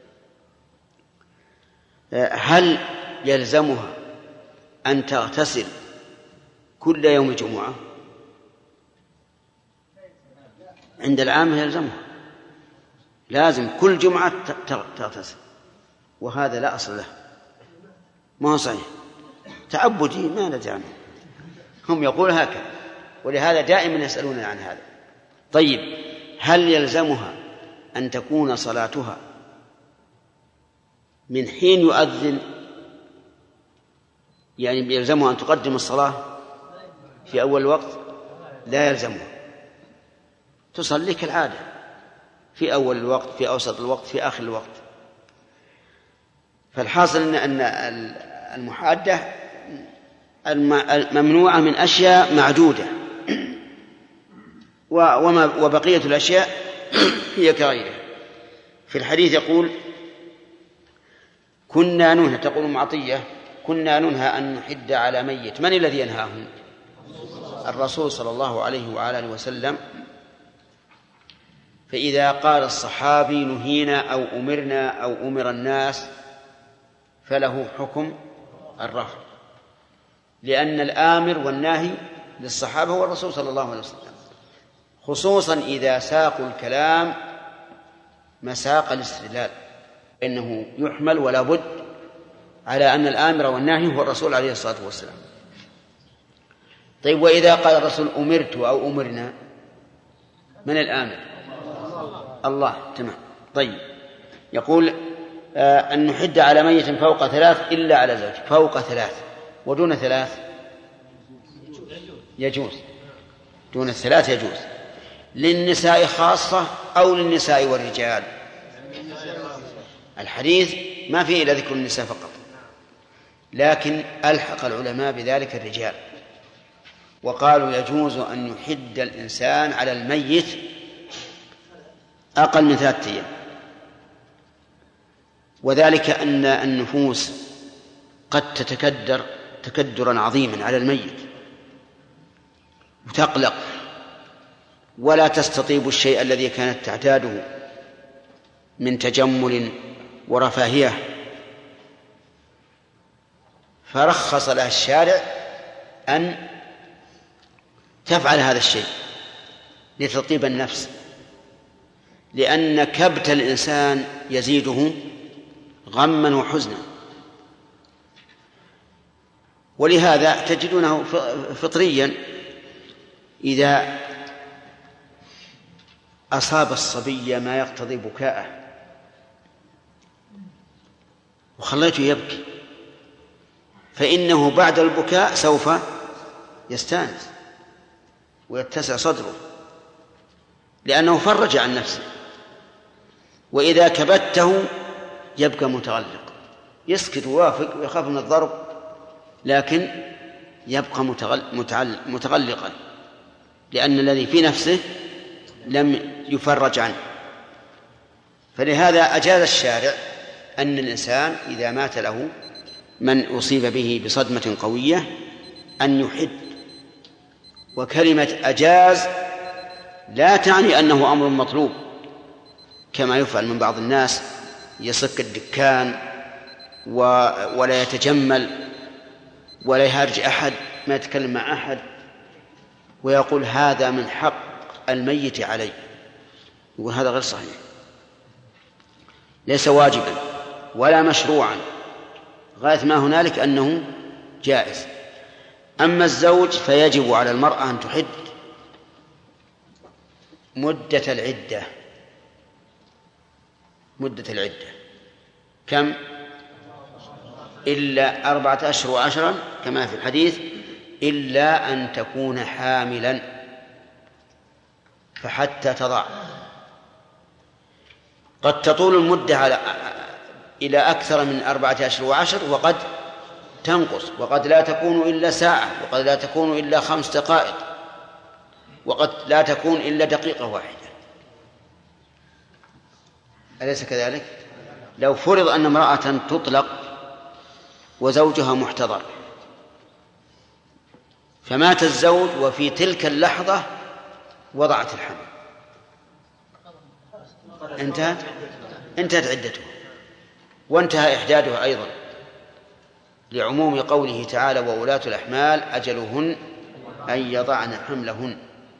هل يلزمها أن تغتسل كل يوم جمعة؟ عند العامة يلزمها، لازم كل جمعة تغتسل، وهذا لا أصل له، ما هو صحيح، تعبدي ما ندري عنه، هم يقول هكذا، ولهذا دائما يسألون عن هذا. طيب، هل يلزمها أن تكون صلاتها من حين يؤذن، يعني يلزمها أن تقدم الصلاة في أول الوقت؟ لا يلزمها، تصلي كالعادة في أول الوقت، في أوسط الوقت، في آخر الوقت. فالحاصل أن المحادة ممنوعة من أشياء معدودة، وبقية الأشياء هي كغيرها. في الحديث يقول كنا ننهى، تقول معطية كنا ننهى أن نحد على ميت. من الذي ينهاهم؟ الرسول صلى الله عليه وعلى آله وسلم. فإذا قال الصحابي نهينا أو أمرنا أو أمر الناس فله حكم الرفع، لأن الآمر والناهي للصحابة هو الرسول صلى الله عليه وسلم، خصوصا إذا ساقوا الكلام مساق الاستدلال، إنه يحمل ولا بد على أن الآمر والناهي هو الرسول عليه الصلاة والسلام. طيب، وإذا قال الرسول أمرت أو أمرنا، من الآمر؟ الله. تمام. طيب، يقول أن نحد على ميت فوق 3 إلا على زوج. فوق 3 ودون 3 يجوز، دون 3 يجوز. للنساء خاصة أو للنساء والرجال؟ الحديث ما فيه إلا ذكر النساء فقط، لكن ألحق العلماء بذلك الرجال، وقالوا يجوز أن يحد الإنسان على الميت أقل من 3 أيام، وذلك أن النفوس قد تتكدر تكدرا عظيما على الميت وتقلق ولا تستطيب الشيء الذي كانت تعتاده من تجمل ورفاهية، فرخص لها الشارع أن تفعل هذا الشيء لتطيب النفس، لأن كبت الإنسان يزيده غما وحزنا. ولهذا تجدونه فطريا إذا أصاب الصبي ما يقتضي بكاءه وخليته يبكي، فإنه بعد البكاء سوف يستانس ويتسع صدره، لأنه فرج عن نفسه. وإذا كبته يبقى متغلق، يسكت ويوافق ويخاف من الضرب، لكن يبقى متغلقا، لأن الذي في نفسه لم يفرج عنه. فلهذا أجاز الشارع أن الإنسان إذا مات له من أصيب به بصدمة قوية أن يحد. وكلمة أجاز لا تعني أنه أمر مطلوب كما يفعل من بعض الناس، يصك الدكان ولا يتجمل ولا يهرج أحد، ما يتكلم مع أحد، ويقول هذا من حق الميت علي. يقول هذا غير صحيح، ليس واجبا ولا مشروعا، غاية ما هنالك أنه جائز. أما الزوج فيجب على المرأة أن تحد مدة العدة. مدة العدة كم؟ إلا 4 أشهر و10 كما في الحديث، إلا أن تكون حاملا فحتى تضع. قد تطول المدة إلى أكثر من 4 أشهر و10، وقد تنقص، وقد لا تكون إلا ساعة، وقد لا تكون إلا 5 دقائق، وقد لا تكون إلا دقيقة واحدة. أليس كذلك؟ لو فرض أن امرأة تطلق وزوجها محتضر، فمات الزوج وفي تلك اللحظة وضعت الحمل، انتهت عدتها وانتهى إحدادها أيضا، لعموم قوله تعالى وولاة الأحمال أجلهن أن يضعن حملهن.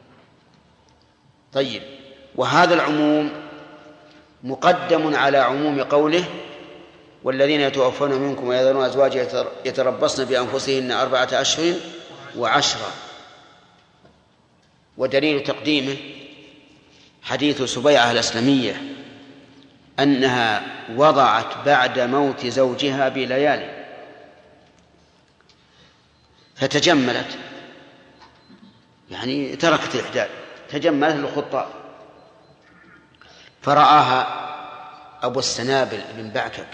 طيب، وهذا العموم مقدم على عموم قوله والذين يتوفون منكم ويذرون أزواجا يتربصن بأنفسهن 4 أشهر و10. ودليل تقديمه حديث سبيعة الأسلمية أنها وضعت بعد موت زوجها بليالي فتجملت، يعني تركت الإحداد، تجملت للخطاب، فرآها أبو السنابل بن بعكك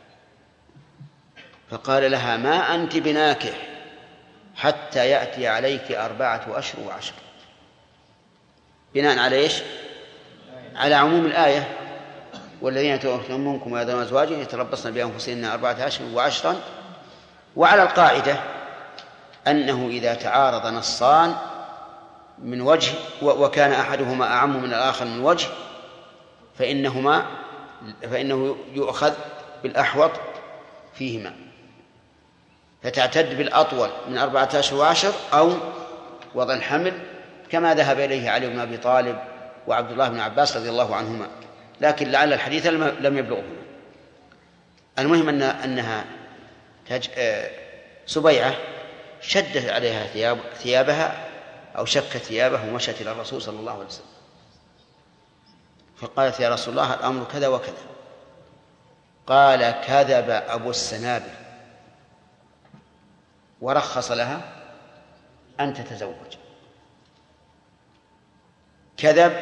فقال لها: ما أنت بناكح حتى يأتي عليك 4 أشهر و10. بناء على إيش؟ على عموم الآية: والذين يتوفون منكم ويذرون أزواجا يتربصن بأنفسهن 4 أشهر و10. وعلى القاعدة أنه إذا تعارض نصان من وجه وكان أحدهما أعم من الآخر من وجه فإنه يؤخذ بالأحوط فيهما، فتعتد بالأطول من 4 أشهر و10 أو وضع الحمل، كما ذهب إليه علي بن أبي طالب وعبد الله بن عباس رضي الله عنهما، لكن لعل الحديث لم يبلغهما. المهم أنها سبيعة شدت عليها ثيابها أو شكت ثيابها ومشت إلى الرسول صلى الله عليه وسلم، فقالت: يا رسول الله الأمر كذا وكذا. قال: كذب أبو السنابل ورخص لها أن تتزوج. كذب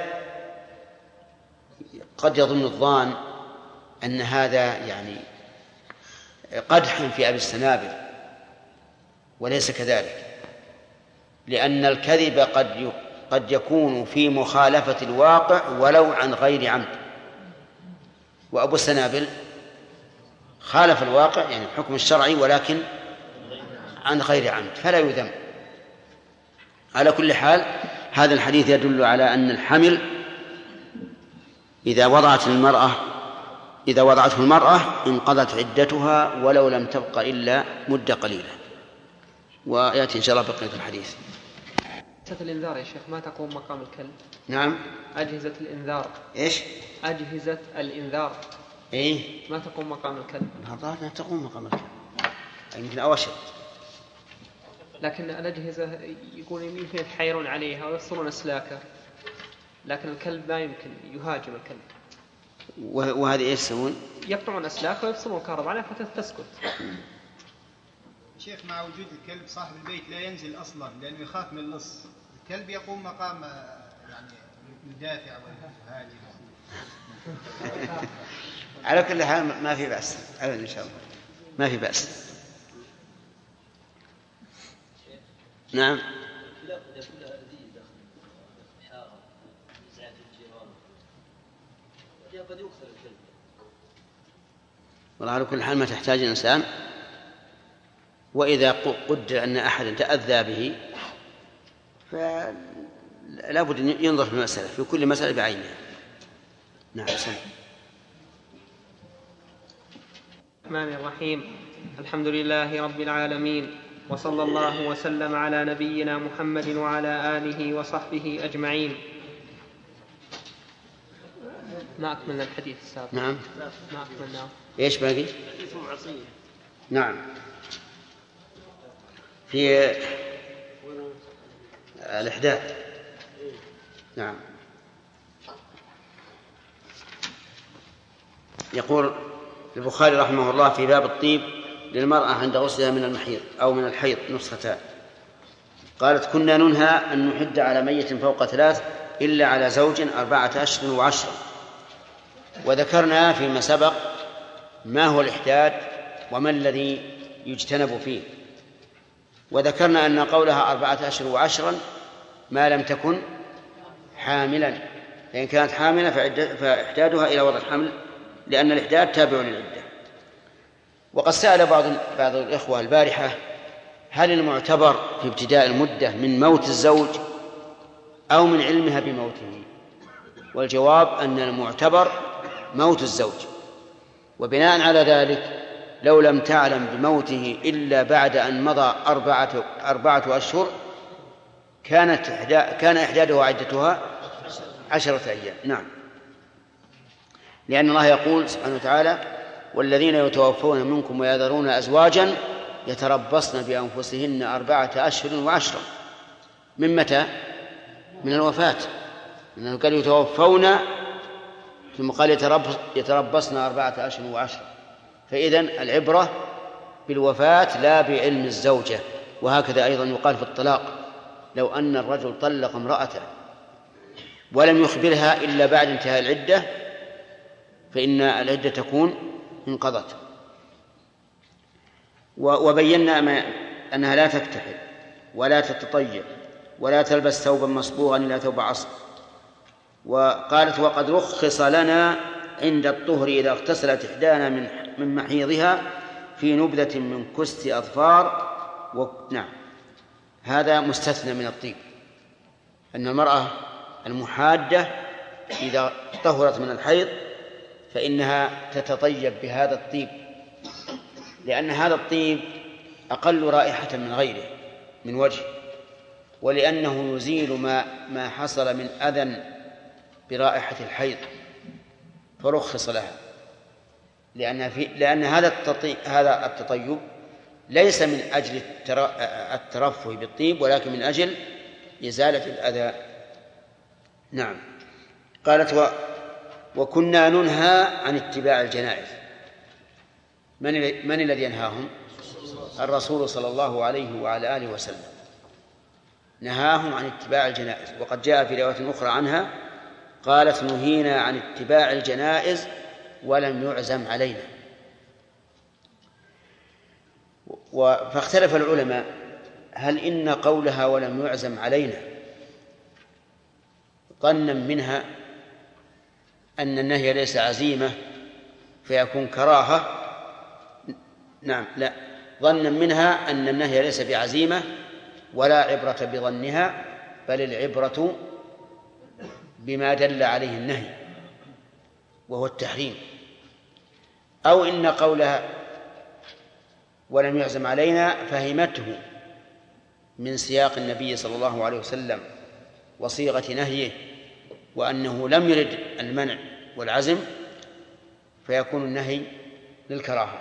قد يظن الظان أن هذا يعني قدح في أبي السنابل، وليس كذلك، لأن الكذب قد يكون في مخالفة الواقع ولو عن غير عمد، وأبو السنابل خالف الواقع يعني الحكم الشرعي ولكن عن غير عمد فلا يذم. على كل حال هذا الحديث يدل على أن الحمل إذا وضعته المرأة انقضت عدتها ولو لم تبق إلا مدة قليلة. ويأتي إن شاء الله بقية الحديث. أجهزة الإنذار يا شيخ ما تقوم مقام الكلب؟ نعم. أجهزة الإنذار. إيش؟ أجهزة الإنذار. إيه؟ ما تقوم مقام الكلب. لا تقوم مقام الكلب، يمكن أوشد. لكن الأجهزة يمكن يتحيرون عليها ويفصلون أسلاكه، لكن الكلب لا يمكن يهاجم الكلب. وهذه إيش يسوون؟ يقطعون أسلاكه ويفصلون الكهرباء عليها حتى تسكت. شيخ مع وجود الكلب صاحب البيت لا ينزل أصلا لأنه يخاف من اللص، الكلب يقوم مقام يعني مدافع وهاجم. على كل حال ما في بأس أبدا إن شاء الله، ما في بأس. نعم. والله على كل حال ما تحتاج الإنسان، وإذا قدر أن أحدا تأذى به فلا بد أن ينظر في المسألة، في كل مسألة بعينها. نعم. الرحمن الرحيم. الحمد لله رب العالمين، وصلى الله وسلم على نبينا محمد وعلى آله وصحبه أجمعين. ما أكملنا الحديث السابق. نعم. ما أكملنا. إيش باقي؟ حديث معصية. نعم. في الإحداث. نعم. يقول البخاري رحمه الله في باب الطيب للمرأة عند غسلها من المحيض أو من الحيض نسختان. قالت: كنا ننهى أن نحد على ميت فوق 3 إلا على زوج 4 أشهر و10. وذكرنا فيما سبق ما هو الإحداد وما الذي يجتنب فيه، وذكرنا أن قولها 4 أشهر و10 ما لم تكن حاملا، فإن كانت حاملة فإحدادها إلى وضع الحمل، لأن الإحداد تابع للعدة. وقد سأل بعض الإخوة البارحة: هل المعتبر في ابتداء المدة من موت الزوج أو من علمها بموته؟ والجواب أن المعتبر موت الزوج، وبناء على ذلك لو لم تعلم بموته إلا بعد أن مضى 4 أشهر كان إحدادها وعدتها 10 أيام. نعم. لأن الله يقول سبحانه وتعالى: والذين يتوفون منكم ويذرون أزواجا يتربصن بأنفسهن 4 أشهر و10. من متى؟ من الوفاة. أنه قال يتوفون، ثم قال يتربصن 4 أشهر و10. فإذن العبرة بالوفاة لا بعلم الزوجة. وهكذا أيضا يقال في الطلاق، لو أن الرجل طلق امرأته ولم يخبرها إلا بعد انتهاء العدة فإن العدة تكون انقضت. وبينا أنها لا تكتحل ولا تتطيب ولا تلبس ثوبا مصبوغا إلا ثوب عصر. وقالت وقد رخص لنا عند الطهر إذا اغتسلت إحدانا من محيضها في نبذة من كست أظفار. نعم، هذا مستثنى من الطيب، أن المرأة المحادة إذا طهرت من الحيض فإنها تتطيب بهذا الطيب، لأن هذا الطيب أقل رائحة من غيره من وجه، ولأنه يزيل ما حصل من أذى برائحة الحيض فرخص لها، لأن هذا التطيب ليس من أجل الترفه بالطيب ولكن من أجل إزالة الأذى. نعم. قالت وكنا ننهى عن اتباع الجنائز. من الذي ينهاهم؟ الرسول صلى الله عليه وعلى آله وسلم نهاهم عن اتباع الجنائز. وقد جاء في رواية أخرى عنها قالت نهينا عن اتباع الجنائز ولم يعزم علينا. فاختلف العلماء هل إن قولها ولم يعزم علينا ظنا منها أن النهي ليس عزيمة فيكون كراهة؟ نعم، لا، ظنا منها أن النهي ليس بعزيمة ولا عبرة بظنها، بل العبرة بما دل عليه النهي وهو التحريم. أو إن قولها ولم يعزم علينا فهمته من سياق النبي صلى الله عليه وسلم وصيغة نهيه وأنه لم يرد المنع والعزم فيكون النهي للكراهة.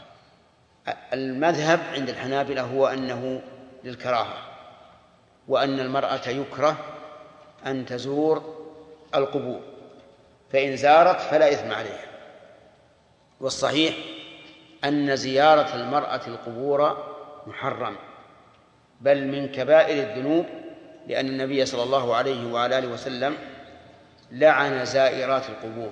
المذهب عند الحنابلة هو أنه للكراهة، وأن المرأة يكره أن تزور القبور، فإن زارت فلا إثم عليها. والصحيح أن زيارة المرأة القبور محرم، بل من كبائر الذنوب، لأن النبي صلى الله عليه وعلى آله وسلم لعن زائرات القبور.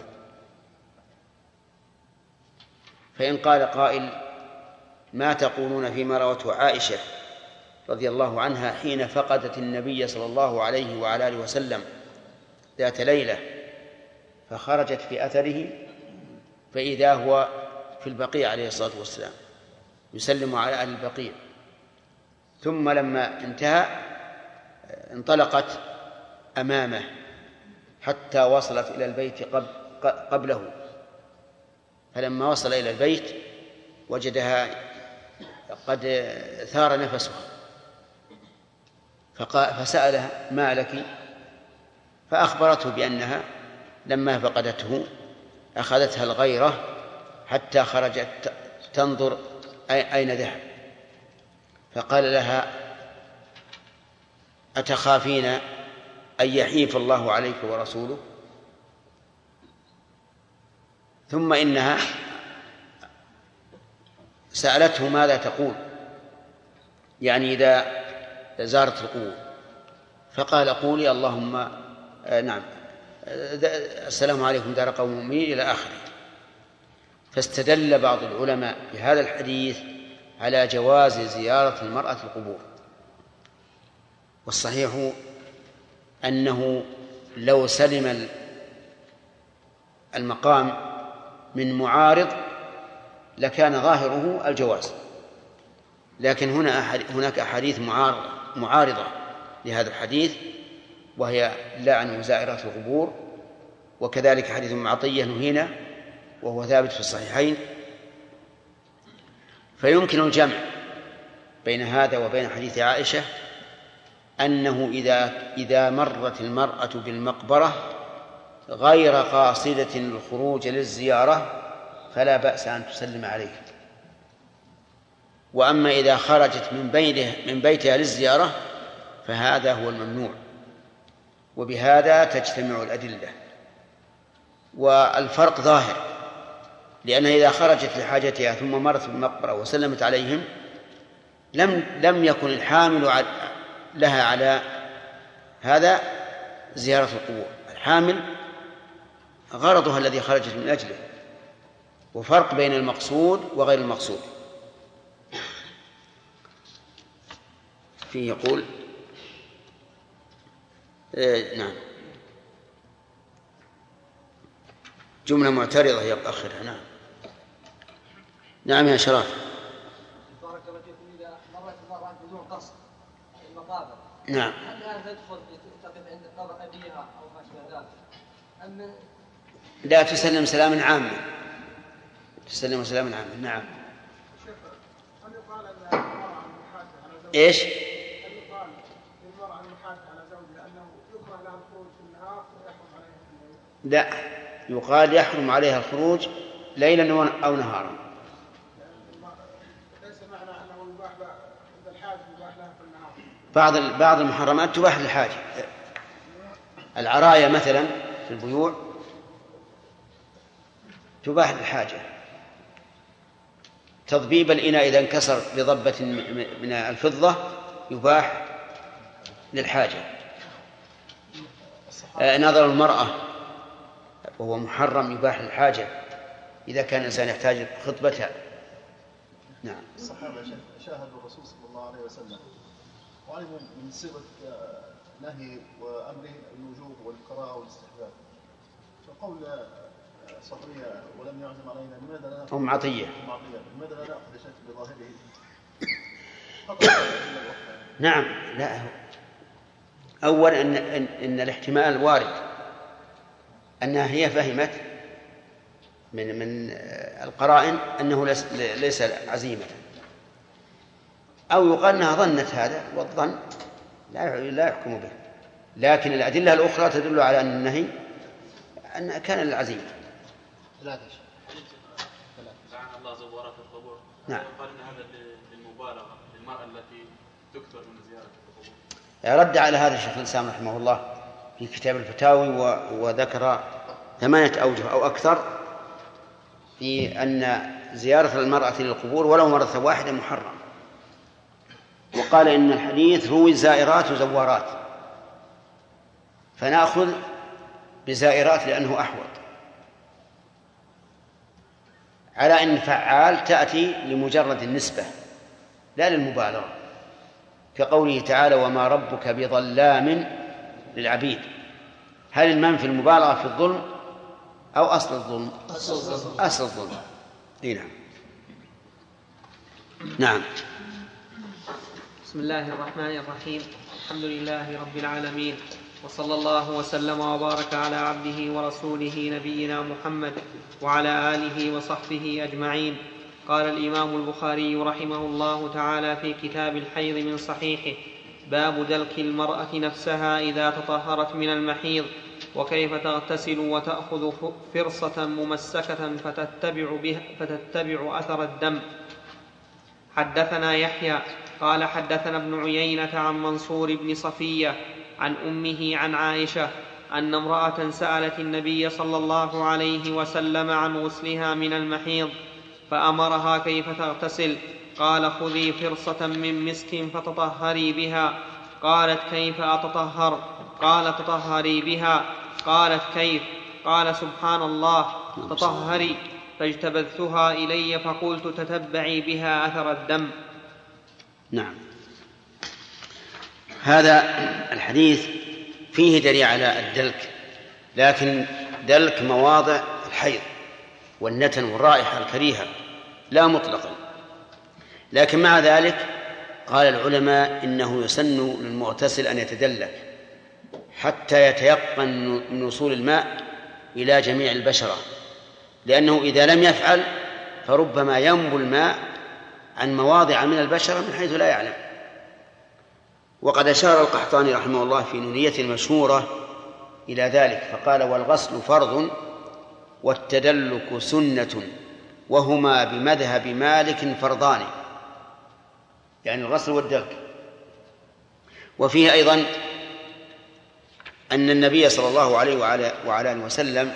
فإن قال قائل ما تقولون فيما روته عائشة رضي الله عنها حين فقدت النبي صلى الله عليه وعلى آله وسلم ذات ليلة فخرجت في أثره فإذا هو في البقيع عليه الصلاة والسلام يسلم على أهل البقيع، ثم لما انتهى انطلقت أمامه حتى وصلت إلى البيت قبله، فلما وصل إلى البيت وجدها قد ثار نفسها فسألها ما لك؟ فأخبرته بأنها لما فقدته أخذتها الغيرة حتى خرجت تنظر أين ذهب، فقال لها أتخافين أن يحيف الله عليك ورسوله؟ ثم إنها سألته ماذا تقول يعني إذا زارت القبور، فقال قولي اللهم نعم السلام عليكم دار قوم مؤمنين إلى آخره. فاستدل بعض العلماء بهذا الحديث على جواز زيارة المرأة القبور، والصحيح أنه لو سلم المقام من معارض لكان ظاهره الجواز، لكن هناك أحاديث معارضة لهذا الحديث وهي لعن زائرات القبور، وكذلك حديث معطية نهينا وهو ثابت في الصحيحين. فيمكن الجمع بين هذا وبين حديث عائشة أنه إذا مرت المرأة بالمقبرة غير قاصدة الخروج للزيارة فلا بأس أن تسلم عليه، وأما إذا خرجت من بيتها للزيارة فهذا هو الممنوع. وبهذا تجتمع الأدلة. والفرق ظاهر، لأنها إذا خرجت لحاجتها ثم مرت بالمقبرة وسلمت عليهم لم يكن الحامل لها على هذا زيارة القبور. الحامل غرضها الذي خرجت من أجله، وفرق بين المقصود وغير المقصود. فيه يقول نعم جملة معترضة يبقى آخرها. نعم نعم يا شرف. بارك الله فيكم. إذا مرت المرأة بدون قصد المقابر، نعم، هل هذا تدخل تقف عند قبر أبيها أو ما شابه ذلك أم لا تسلم سلاما عاما، تسلم سلاما عاما. نعم. هل يقال أن المرأة المحاسة على زوجها إيش؟ هل يقال للمرأة المحاسة على زوجها أنه يكره لها الخروج في النهار ويحرم عليها في الليل؟ لا، يقال يحرم عليها الخروج ليلا أو نهارا. ليس معنى أنه يباح عند الحاج يباح لها في النهار. بعض المحرمات تباح للحاجة. العرايا مثلا في البيوع تباح للحاجة. تضبيب الإناء إذا انكسر بضبة من الفضة يباح للحاجة. نظر المرأة وهو محرم يباح للحاجة إذا كان الإنسان يحتاج خطبتها. نعم. الصحابة شاهدوا الرسول صلى الله عليه وسلم وعلموا من صيغة نهي وأمره الوجوب والكراهة والاستحباب. فقول صفية ولم يعزم علينا لماذا لا نأخذ أم عطية لماذا لا نأخذ شيء بظاهره؟ نعم. لا، أولا إن الاحتمال وارد أنها هي فهمت من القرائن أنه ليس عزيمة، أو يقال أنها ظنت هذا، والظن لا يحكم به. لكن الأدلة الأخرى تدل على أن النهي أن كان للعزيمة. لعن الله زوارات القبور. نعم. قال إن هذا للمبالغة للمرأة التي تكثر من زيارة القبور. رد على هذا الشيخ الإسلام رحمه الله في كتاب الفتاوي، وذكر 8 أوجه أو أكثر في أن زيارة المرأة للقبور ولو مرة واحدة محرم. وقال إن الحديث روي زائرات وزوارات، فنأخذ بزائرات لأنه أحوط، على أن فعال تأتي لمجرد النسبة لا للمبالغة، كقوله تعالى وما ربك بظلام للعبيد. هل المنفي المبالغة في الظلم أو أصل الظلم؟ أصل الظلم. نعم. نعم. بسم الله الرحمن الرحيم. الحمد لله رب العالمين، وصلى الله وسلم وبارك على عبده ورسوله نبينا محمد وعلى آله وصحبه أجمعين. قال الإمام البخاري رحمه الله تعالى في كتاب الحيض من صحيحه: باب دلك المرأة نفسها إذا تطهرت من المحيض، وكيف تغتسل وتأخذ فرصة ممسكة فتتبع أثر الدم. حدثنا يحيى قال حدثنا ابن عيينة عن منصور بن صفية عن أمه عن عائشة أن امرأة سألت النبي صلى الله عليه وسلم عن غسلها من المحيض فأمرها كيف تغتسل. قال خذي فرصة من مسك فتطهري بها. قالت كيف أتطهر؟ قال تطهري بها. قالت كيف؟ قال سبحان الله تطهري. فاجتبذتها إلي فقلت تتبعي بها أثر الدم. نعم. هذا الحديث فيه دليل على الدلك، لكن دلك مواضع الحيض والنتن والرائحة الكريهة لا مطلقا. لكن مع ذلك قال العلماء إنه يسن للمغتسل أن يتدلك حتى يتيقن من وصول الماء إلى جميع البشرة، لأنه إذا لم يفعل فربما ينبو الماء عن مواضع من البشرة من حيث لا يعلم. وقد أشار القحطاني رحمه الله في نونية المشهورة إلى ذلك فقال: والغسل فرض والتدلك سنة وهما بمذهب مالك فرضان، يعني الغسل والدلك. وفيه أيضا أن النبي صلى الله عليه وعلى آله وسلم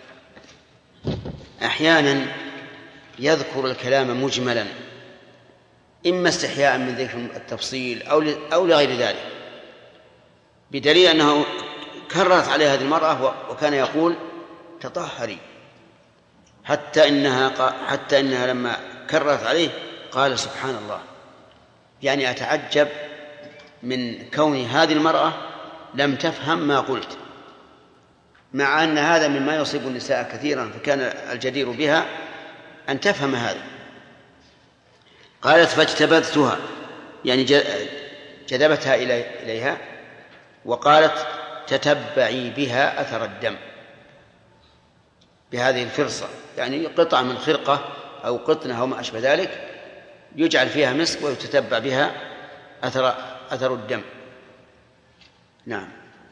أحيانا يذكر الكلام مجملا، إما استحياء من ذكر التفصيل أو لغير ذلك، بدليل أنه كررت عليه هذه المرأة وكان يقول تطهري، حتى إنها لما كررت عليه قال سبحان الله. يعني أتعجب من كون هذه المرأة لم تفهم ما قلت، مع أن هذا مما يصيب النساء كثيرا، فكان الجدير بها أن تفهم هذا. قالت فاجتبذتها، يعني جذبتها إليها، وقالت تتبعي بها أثر الدم، بهذه الفرصة، يعني قطعة من خرقة أو قطنة أو ما أشبه ذلك يجعل فيها مسك ويتتبع بها أثر الدم. نعم.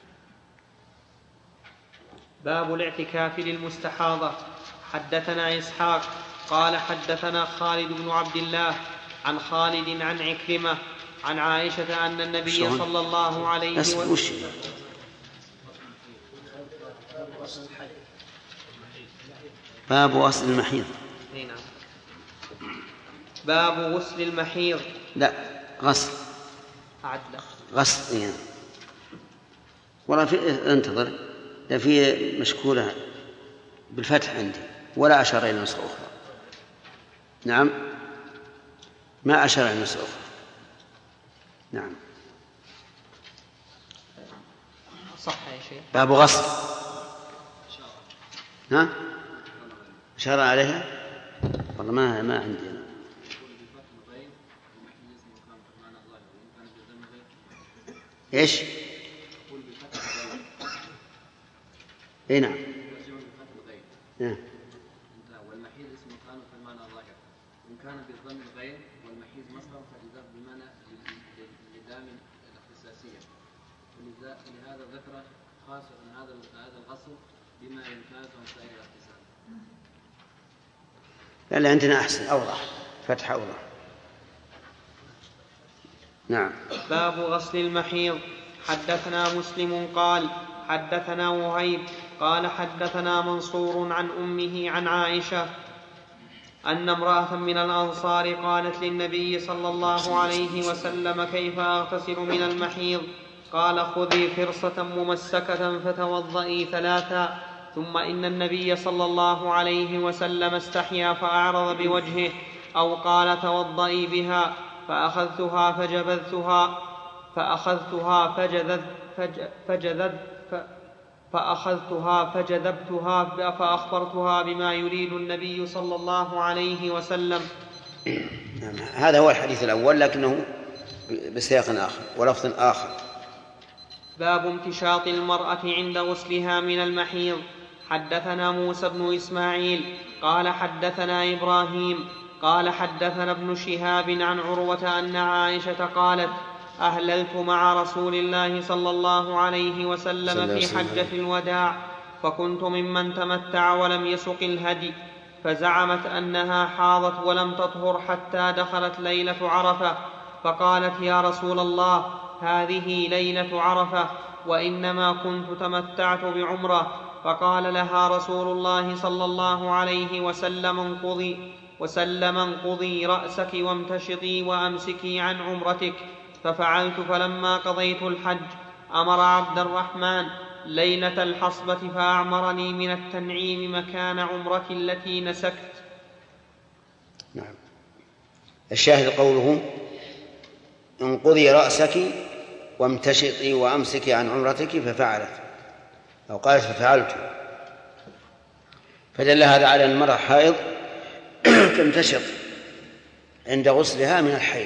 باب الاعتكاف للمستحاضة. حدثنا إسحاق قال حدثنا خالد بن عبد الله عن خالد عن عكرمة عن عائشة أن النبي صلى الله عليه وسلم باب غسل المحيض. باب غسل المحيض. لا، غسل يعني. ولا في انتظر، ده في مشكولة بالفتح عندي ولا أشار إلى نسخة أخرى. نعم، ما أشار إلى نسخة أخرى. نعم، صح يا شيخ. باب غسل. ها، أشار عليها والله ما عندي أنا. إيش؟ إيه نعم. والمحيض اسم مكان فالمعنى ظاهر، إن كان بالضم الغير والمحيض مصدر فالإضافة بمعنى لدام الاختصاصية، ولهذا ذكر خاصة هذا الغسل بما يمتاز عن سائر الاغتسال. لا عندنا أحسن، أوضح، فتح أوضح. نعم. باب غسل المحيض. حدثنا مسلم قال حدثنا وهيب قال حدثنا منصور عن أمه عن عائشة أن امرأة من الأنصار قالت للنبي صلى الله عليه وسلم كيف أغتسل من المحيض؟ قال خذي فرصة ممسكة فتوضئي ثلاثا. ثم إن النبي صلى الله عليه وسلم استحيا فأعرض بوجهه أو قال توضئي بها، فأخذتها فجذبتها فأخبرتها بما يريد النبي صلى الله عليه وسلم. هذا هو الحديث الأول لكنه بسياق آخر ولفظ آخر. باب امتشاط المرأة عند غسلها من المحيض. حدثنا موسى بن إسماعيل قال حدثنا إبراهيم قال حدثنا ابن شهاب عن عروة أن عائشة قالت أهللت مع رسول الله صلى الله عليه وسلم في حجة الوداع، فكنت ممن تمتع ولم يسق الهدي، فزعمت أنها حاضت ولم تطهر حتى دخلت ليلة عرفة، فقالت يا رسول الله هذه ليلة عرفة وإنما كنت تمتعت بعمرة. فقال لها رسول الله صلى الله عليه وسلم انقضي رأسك وامتشطي وأمسكي عن عمرتك. ففعلت، فلما قضيت الحج أمر عبد الرحمن ليلة الحصبة فأعمرني من التنعيم مكان عمرتي التي نسكت. نعم. الشاهد قوله انقضي رأسك وامتشطي وأمسكي عن عمرتك، ففعلت أو قالت ففعلت، فدل هذا على أن المرأة حائض تمتشط عند غسلها من الحيض.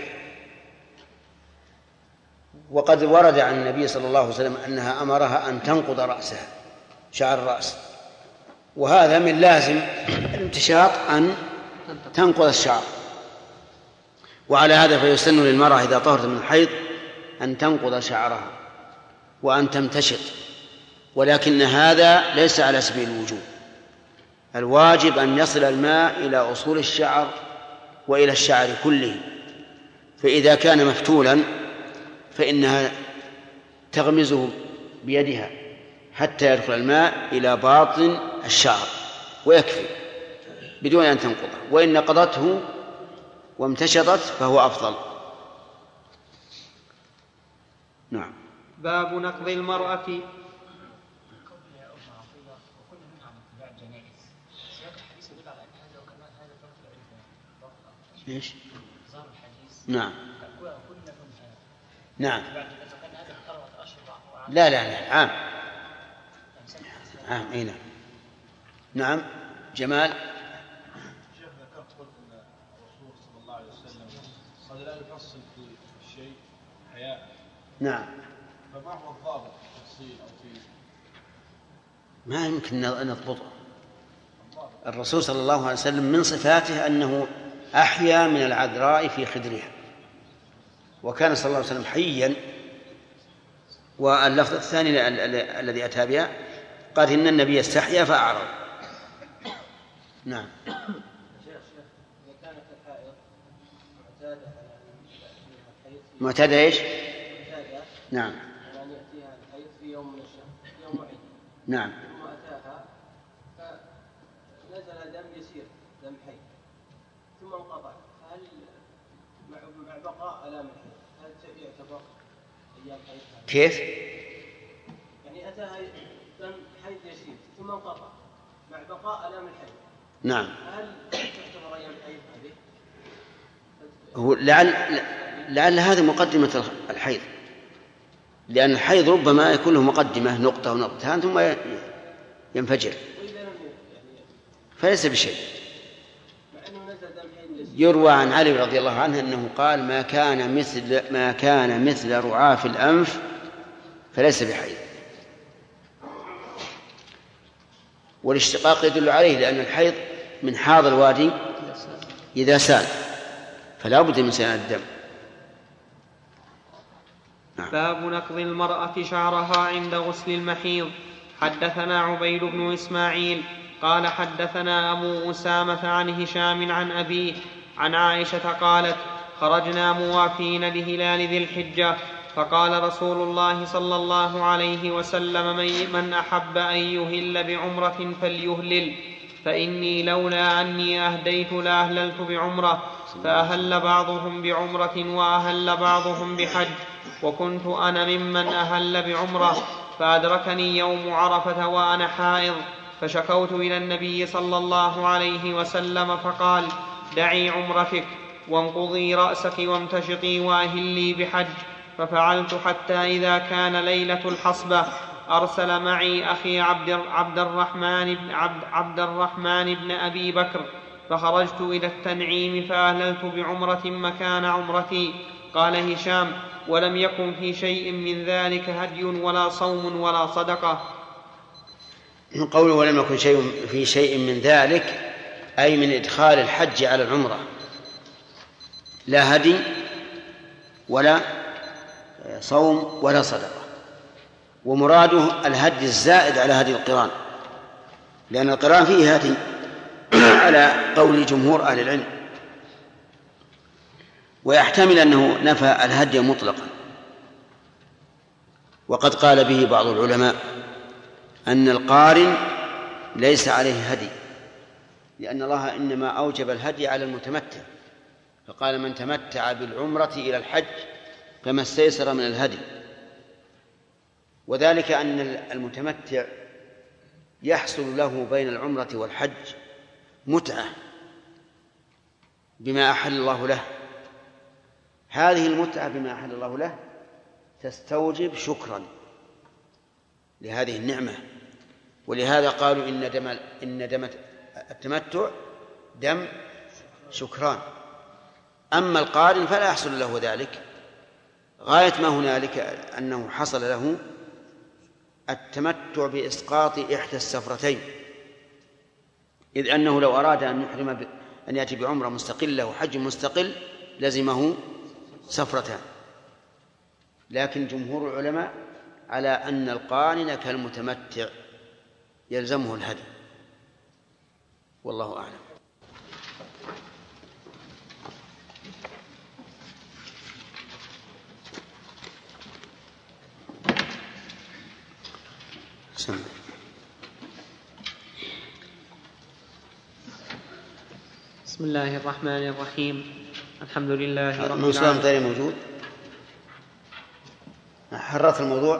وقد ورد عن النبي صلى الله عليه وسلم أنها أمرها أن تنقض رأسها، شعر الرأس، وهذا من لازم الامتشاط أن تنقض الشعر. وعلى هذا فيسن للمرأة إذا طهرت من الحيض أن تنقض شعرها وأن تمتشط، ولكن هذا ليس على سبيل الوجوب. الواجب أن يصل الماء إلى أصول الشعر وإلى الشعر كله، فإذا كان مفتولا فإنها تغمزه بيدها حتى يدخل الماء إلى باطن الشعر ويكفي بدون أن تنقضه، وإن نقضته وامتشطت فهو أفضل. نعم. باب نقض المرأة. ايش؟ نعم نعم. لا لا لا، عام عام. اي نعم. نعم. جمال. شيخ ذكرت قلت ان الرسول صلى الله عليه وسلم قد لا يفصل في الشيء حياء. نعم. فما هو الضابط في التفصيل او في؟ ما يمكن نضبطه. الرسول صلى الله عليه وسلم من صفاته أنه أحيا من العذراء في خدرها، وكان صلى الله عليه وسلم حيا. واللفظ الثاني الذي أتى بها قال إن النبي استحيا فأعرض. نعم. معتادة ايش؟ نعم. يعني يأتيها الحيض في يوم من الشهر، يوم معين. نعم. ثم أتاها فنزل دم يسير، دم حيض، ثم انقطع، فهل مع بقاء آلام الحيض هل يعتبر أيام حيض؟ كيف؟ يعني أتاها دم حيض يسير ثم انقطع مع بقاء آلام الحيض. نعم. هل تعتبر أيام حيض هذه؟ هو لعل هذه مقدمة الحيض، لأن الحيض ربما يكون له مقدمة نقطة ونقطتان ثم ينفجر فليس بشيء. يروى عن علي رضي الله عنه أنه قال ما كان مثل رعاف الأنف فليس بحيض. والاشتقاق يدل عليه، لأن الحيض من حاض الوادي إذا سال فلا بد من سيلان الدم. باب نقض المرأة شعرها عند غسل المحيض. حدثنا عبيد بن إسماعيل قال حدثنا أبو أسامة عن هشام عن أبيه عن عائشة قالت خرجنا موافين لهلال ذي الحجة فقال رسول الله صلى الله عليه وسلم من أحب أن يهل بعمرة فليهلل، فإني لولا أني أهديت لأهللت بعمرة، فأهل بعضهم بعمرة وأهل بعضهم بحج، وكنت أنا ممن أهل بعمرة، فأدركني يوم عرفة وأنا حائض، فشكوت إلى النبي صلى الله عليه وسلم فقال دعي عمرتك وانقضي رأسك وامتشطي وأهلي بحج. ففعلت حتى إذا كان ليلة الحصبة أرسل معي أخي عبد الرحمن بن أبي بكر، فخرجت إلى التنعيم فأهللت بعمرة مكان عمرتي. قال هشام ولم يكن في شيء من ذلك هدي ولا صوم ولا صدقة. قوله ولم يكن في شيء من ذلك أي من إدخال الحج على العمرة، لا هدي ولا صوم ولا صدقة. ومراده الهدي الزائد على هدي القران، لأن القران فيه هدي على قول جمهور أهل العلم، ويحتمل أنه نفى الهدي مطلقا. وقد قال به بعض العلماء أن القارن ليس عليه هدي، لأن الله إنما أوجب الهدي على المتمتع، فقال من تمتع بالعمرة إلى الحج فما استيسر من الهدي. وذلك أن المتمتع يحصل له بين العمرة والحج متعة بما أحل الله له. هذه المتعة بما أحل الله له تستوجب شكرا لهذه النعمة، ولهذا قالوا إن دم التمتع دم شكران. أما القارن فلا يحصل له ذلك، غاية ما هنالك أنه حصل له التمتع بإسقاط إحدى السفرتين، إذ أنه لو أراد أن يحرم أن يأتي بعمرة مستقلة وحج مستقل لزمه سفرتان. لكن جمهور العلماء على أن القارن كالمتمتع يلزمه الهدي، والله أعلم. بسم الله الرحمن الرحيم. الحمد لله رب العالمين. مسلم غير موجود. حررت الموضوع.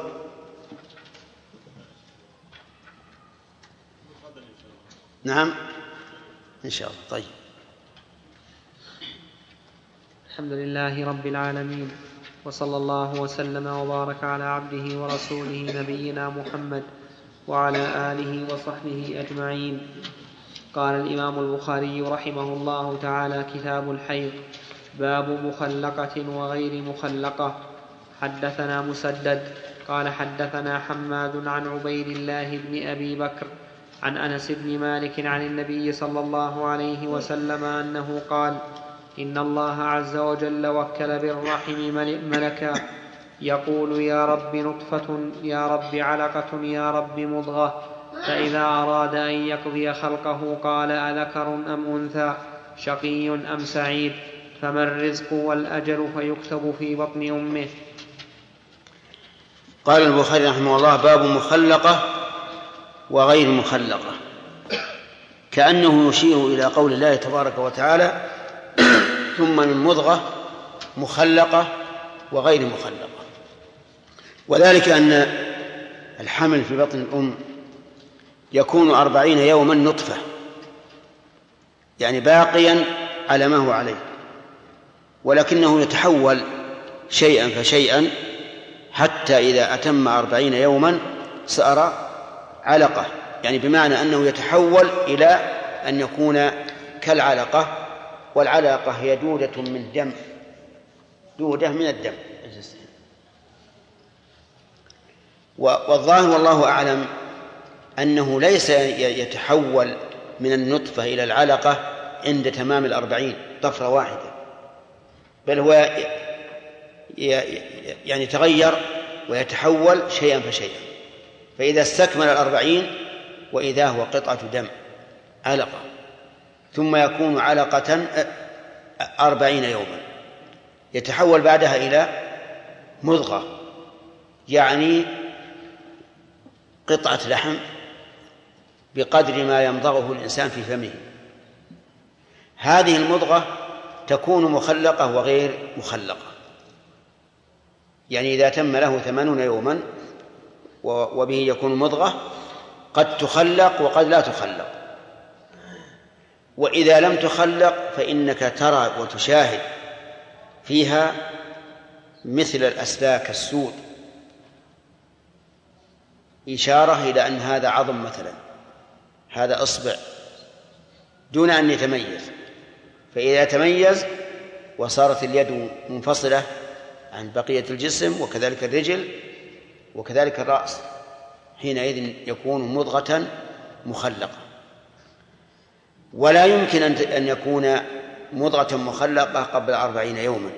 نعم إن شاء الله. طيب. الحمد لله رب العالمين، وصلى الله وسلم وبارك على عبده ورسوله نبينا محمد وعلى آله وصحبه أجمعين. قال الإمام البخاري رحمه الله تعالى: كتاب الحيض، باب مخلقة وغير مخلقة. حدثنا مسدد قال حدثنا حماد عن عبيد الله بن أبي بكر عن أنس بن مالك عن النبي صلى الله عليه وسلم أنه قال: إن الله عز وجل وكل بالرحم ملكا يقول: يا رب نطفة، يا رب علقة، يا رب مضغة. فإذا أراد أن يقضي خلقه قال: أذكر أم أنثى، شقي أم سعيد، فما الرزق والأجل فيكتب في بطن أمه. قال البخاري رحمه الله: باب مخلقة وغير مخلقة، كأنه يشير إلى قول الله تبارك وتعالى: ثم من مضغة مخلقة وغير مخلقة. وذلك أن الحمل في بطن الأم يكون 40 يوما نطفة، يعني باقيا على ما هو عليه، ولكنه يتحول شيئا فشيئا حتى إذا أتم 40 يوما صار علقة، يعني بمعنى أنه يتحول إلى أن يكون كالعلقة، والعلقة هي دودة من دم، دودة من الدم. والظاهر والله أعلم أنه ليس يتحول من النطفة إلى العلقة عند تمام 40 طفرة واحدة، بل هو يعني يتغير ويتحول شيئا فشيئا، فإذا استكمل 40 وإذا هو قطعة دم علقة، ثم يكون علقة 40 يوما، يتحول بعدها إلى مضغة، يعني قطعة لحم بقدر ما يمضغه الإنسان في فمه. هذه المضغة تكون مخلقة وغير مخلقة، يعني إذا تم له 80 يوما وبه يكون مضغة، قد تخلق وقد لا تخلق. وإذا لم تخلق فإنك ترى وتشاهد فيها مثل الأسلاك السود، إشارة إلى أن هذا عظم مثلا، هذا أصبع، دون أن يتميز. فإذا تميز وصارت اليد منفصلة عن بقية الجسم، وكذلك الرجل وكذلك الرأس، حينئذ يكون مضغة مخلقة. ولا يمكن أن يكون مضغة مخلقة قبل 40 يوما،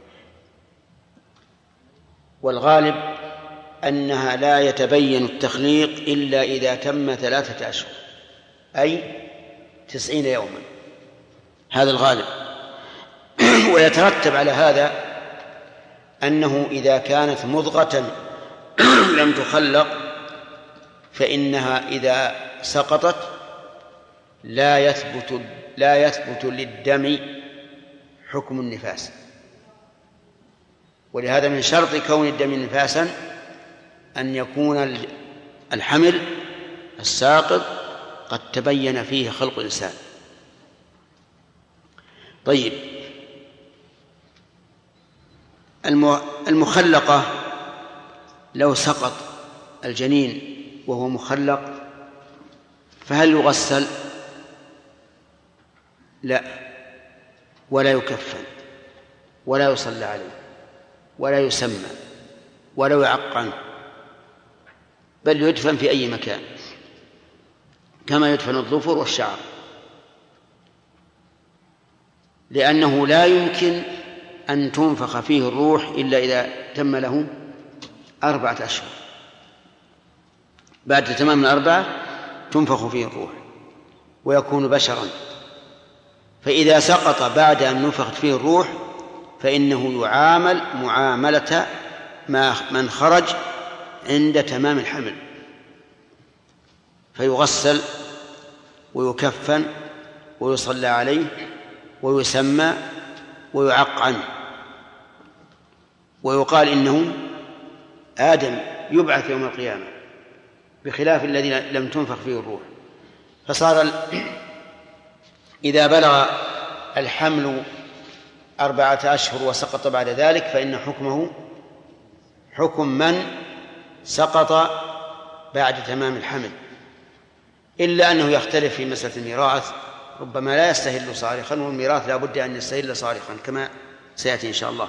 والغالب أنها لا يتبين التخليق إلا إذا تم 3 أشهر، أي 90 يوما، هذا الغالب. ويترتب على هذا أنه إذا كانت مضغة لم تخلق فإنها إذا سقطت لا يثبت للدم حكم النفاس. ولهذا من شرط كون الدم نفاسا أن يكون الحمل الساقط قد تبين فيه خلق الإنسان. طيب، المخلقة لو سقط الجنين وهو مخلق فهل يغسل؟ لا، ولا يكفن، ولا يصلى عليه، ولا يسمى، ولا يعقن، بل يدفن في أي مكان كما يدفن الظفر والشعر، لأنه لا يمكن أن تنفخ فيه الروح إلا إذا تم له 4 أشهر. بعد تمام 4 تنفخ فيه الروح ويكون بشرا. فإذا سقط بعد أن نفخت فيه الروح فإنه يعامل معاملة من خرج عند تمام الحمل، فيغسل ويكفن ويصلى عليه ويسمى ويعق عنه، ويقال إنه آدم يبعث يوم القيامة، بخلاف الذي لم تنفخ فيه الروح. فصار إذا بلغ الحمل 4 أشهر وسقط بعد ذلك فإن حكمه حكم من سقط بعد تمام الحمل، إلا أنه يختلف في مسألة الميراث، ربما لا يستهل صارخا، والميراث لا بد أن يستهل صارخا كما سيأتي إن شاء الله.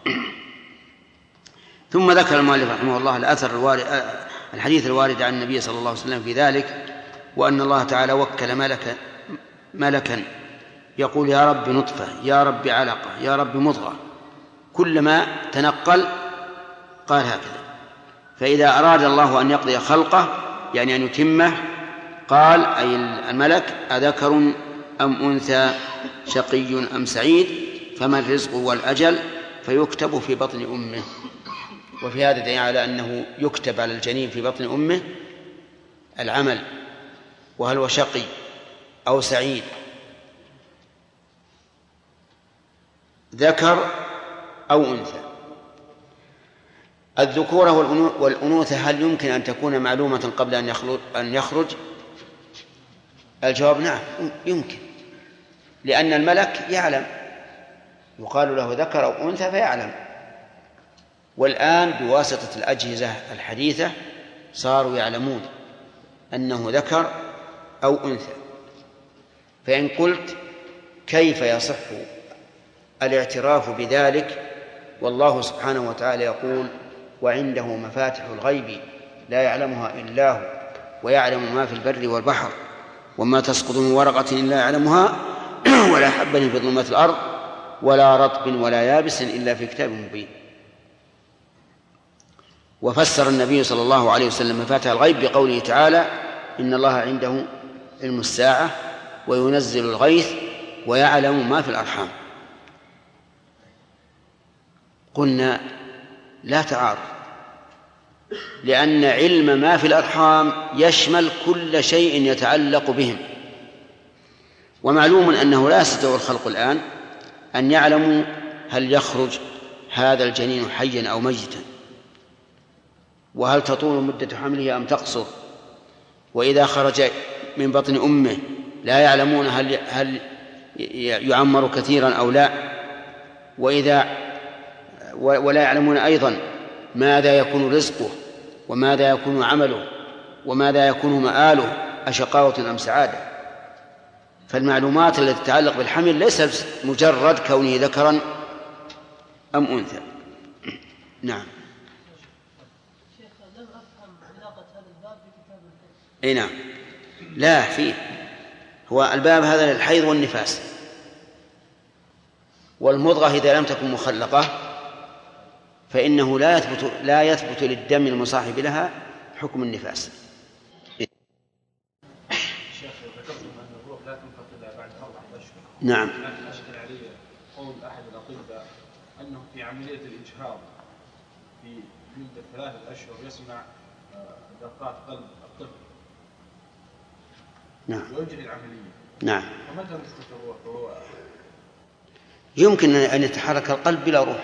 ثم ذكر المؤلف رحمه الله الحديث الوارد عن النبي صلى الله عليه وسلم في ذلك، وأن الله تعالى وكل ملكا يقول يا رب نطفة، يا رب علقة، يا رب مضغة، كلما تنقل قال هكذا. فإذا أراد الله أن يقضي خلقه يعني أن يتمه قال أي الملك أذكر أم أنثى، شقي أم سعيد، فما الرزق والأجل، فيكتب في بطن أمه. وفي هذا دليل على أنه يكتب على الجنين في بطن أمه العمل، وهل هو شقي أو سعيد، ذكر أو أنثى. الذكورة والأنوثة هل يمكن أن تكون معلومة قبل أن يخرج؟ الجواب نعم يمكن، لأن الملك يعلم، يقال له ذكر أو أنثى فيعلم. والآن بواسطة الأجهزة الحديثة صاروا يعلمون أنه ذكر أو أنثى. فإن قلت كيف يصح الاعتراف بذلك والله سبحانه وتعالى يقول وعنده مفاتح الغيب لا يعلمها إلا هو ويعلم ما في البر والبحر وما تسقط من ورقة إلا يعلمها ولا حبة في ظلمات الأرض ولا رطب ولا يابس إلا في كتاب مبين. وفسر النبي صلى الله عليه وسلم مفاتح الغيب بقوله تعالى إن الله عنده علم الساعة وينزل الغيث ويعلم ما في الأرحام. قلنا لا تعارض، لأن علم ما في الأرحام يشمل كل شيء يتعلق بهم، ومعلوم أنه لا يستطيع الخلق الآن أن يعلموا هل يخرج هذا الجنين حيا أو ميتا، وهل تطول مدة حمله أم تقصر، وإذا خرج من بطن أمه لا يعلمون هل يعمر كثيرا أو لا، ولا يعلمون أيضا ماذا يكون رزقه وماذا يكون عمله وماذا يكون مآله، أشقاوة أم سعادة. فالمعلومات التي تتعلق بالحمل ليس مجرد كونه ذكرا أم أنثى. نعم. شيخ لم أفهم علاقة هذا الباب بكتاب الحيض. أي نعم، لا فيه، هو الباب هذا للحيض والنفاس، والمضغة إذا لم تكن مخلقة فإنه لا يثبت للدم المصاحب لها حكم النفاس. شيخ ذكرتم أن الروح لا تنفخ إلا بعد 4 أشهر. نعم. لكن أشكل علي قول أحد الأطباء أنه في عملية الإجهاض في مدة 3 أشهر يسمع دقات قلب الطفل. نعم. ويجري العملية. نعم. ومتى نسكت الروح وهو يمكن أن يتحرك القلب بلا روح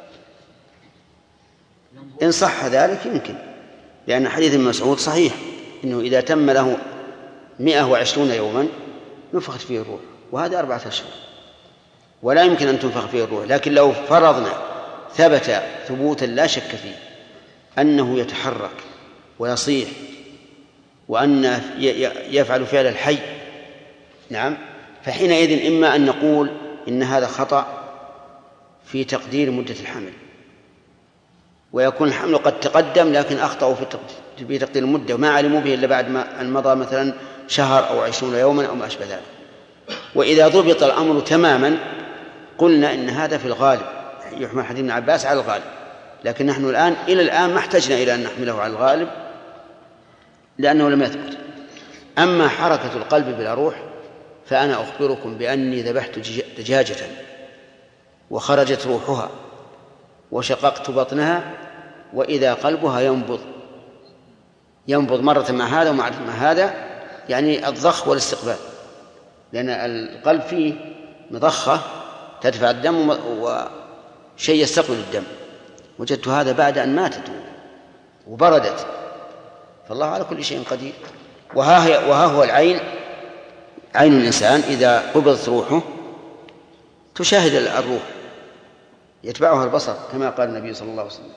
إن صح ذلك، يمكن، لأن حديث ابن مسعود صحيح إنه إذا تم له 120 يوما نفخت فيه الروح، وهذا 4 أشهر، ولا يمكن أن تنفخ فيه الروح. لكن لو فرضنا ثبت ثبوتا لا شك فيه أنه يتحرك ويصيح وأن يفعل فعل الحي، نعم، فحينئذ إما أن نقول إن هذا خطأ في تقدير مدة الحمل، ويكون الحمل قد تقدم لكن أخطأوا في تقدير المدة وما علموا به إلا بعد ما مضى مثلا شهر أو 20 يوما أو ما أشبه ذلك. وإذا ضبط الأمر تماما قلنا إن هذا في الغالب يحمل حديث ابن عباس على الغالب، لكن نحن إلى الآن ما احتجنا إلى أن نحمله على الغالب لأنه لم يثبت. أما حركة القلب بلا روح فأنا أخبركم بأني ذبحت دجاجة وخرجت روحها وشققت بطنها وإذا قلبها ينبض مرة مع هذا ومع هذا، يعني الضخ والاستقبال، لأن القلب فيه مضخة تدفع الدم وشيء يستقبل الدم. وجدت هذا بعد أن ماتت وبردت، فالله على كل شيء قدير. وها هو العين، عين الإنسان إذا قبضت روحه تشاهد الروح، يتبعها البصر كما قال النبي صلى الله عليه وسلم.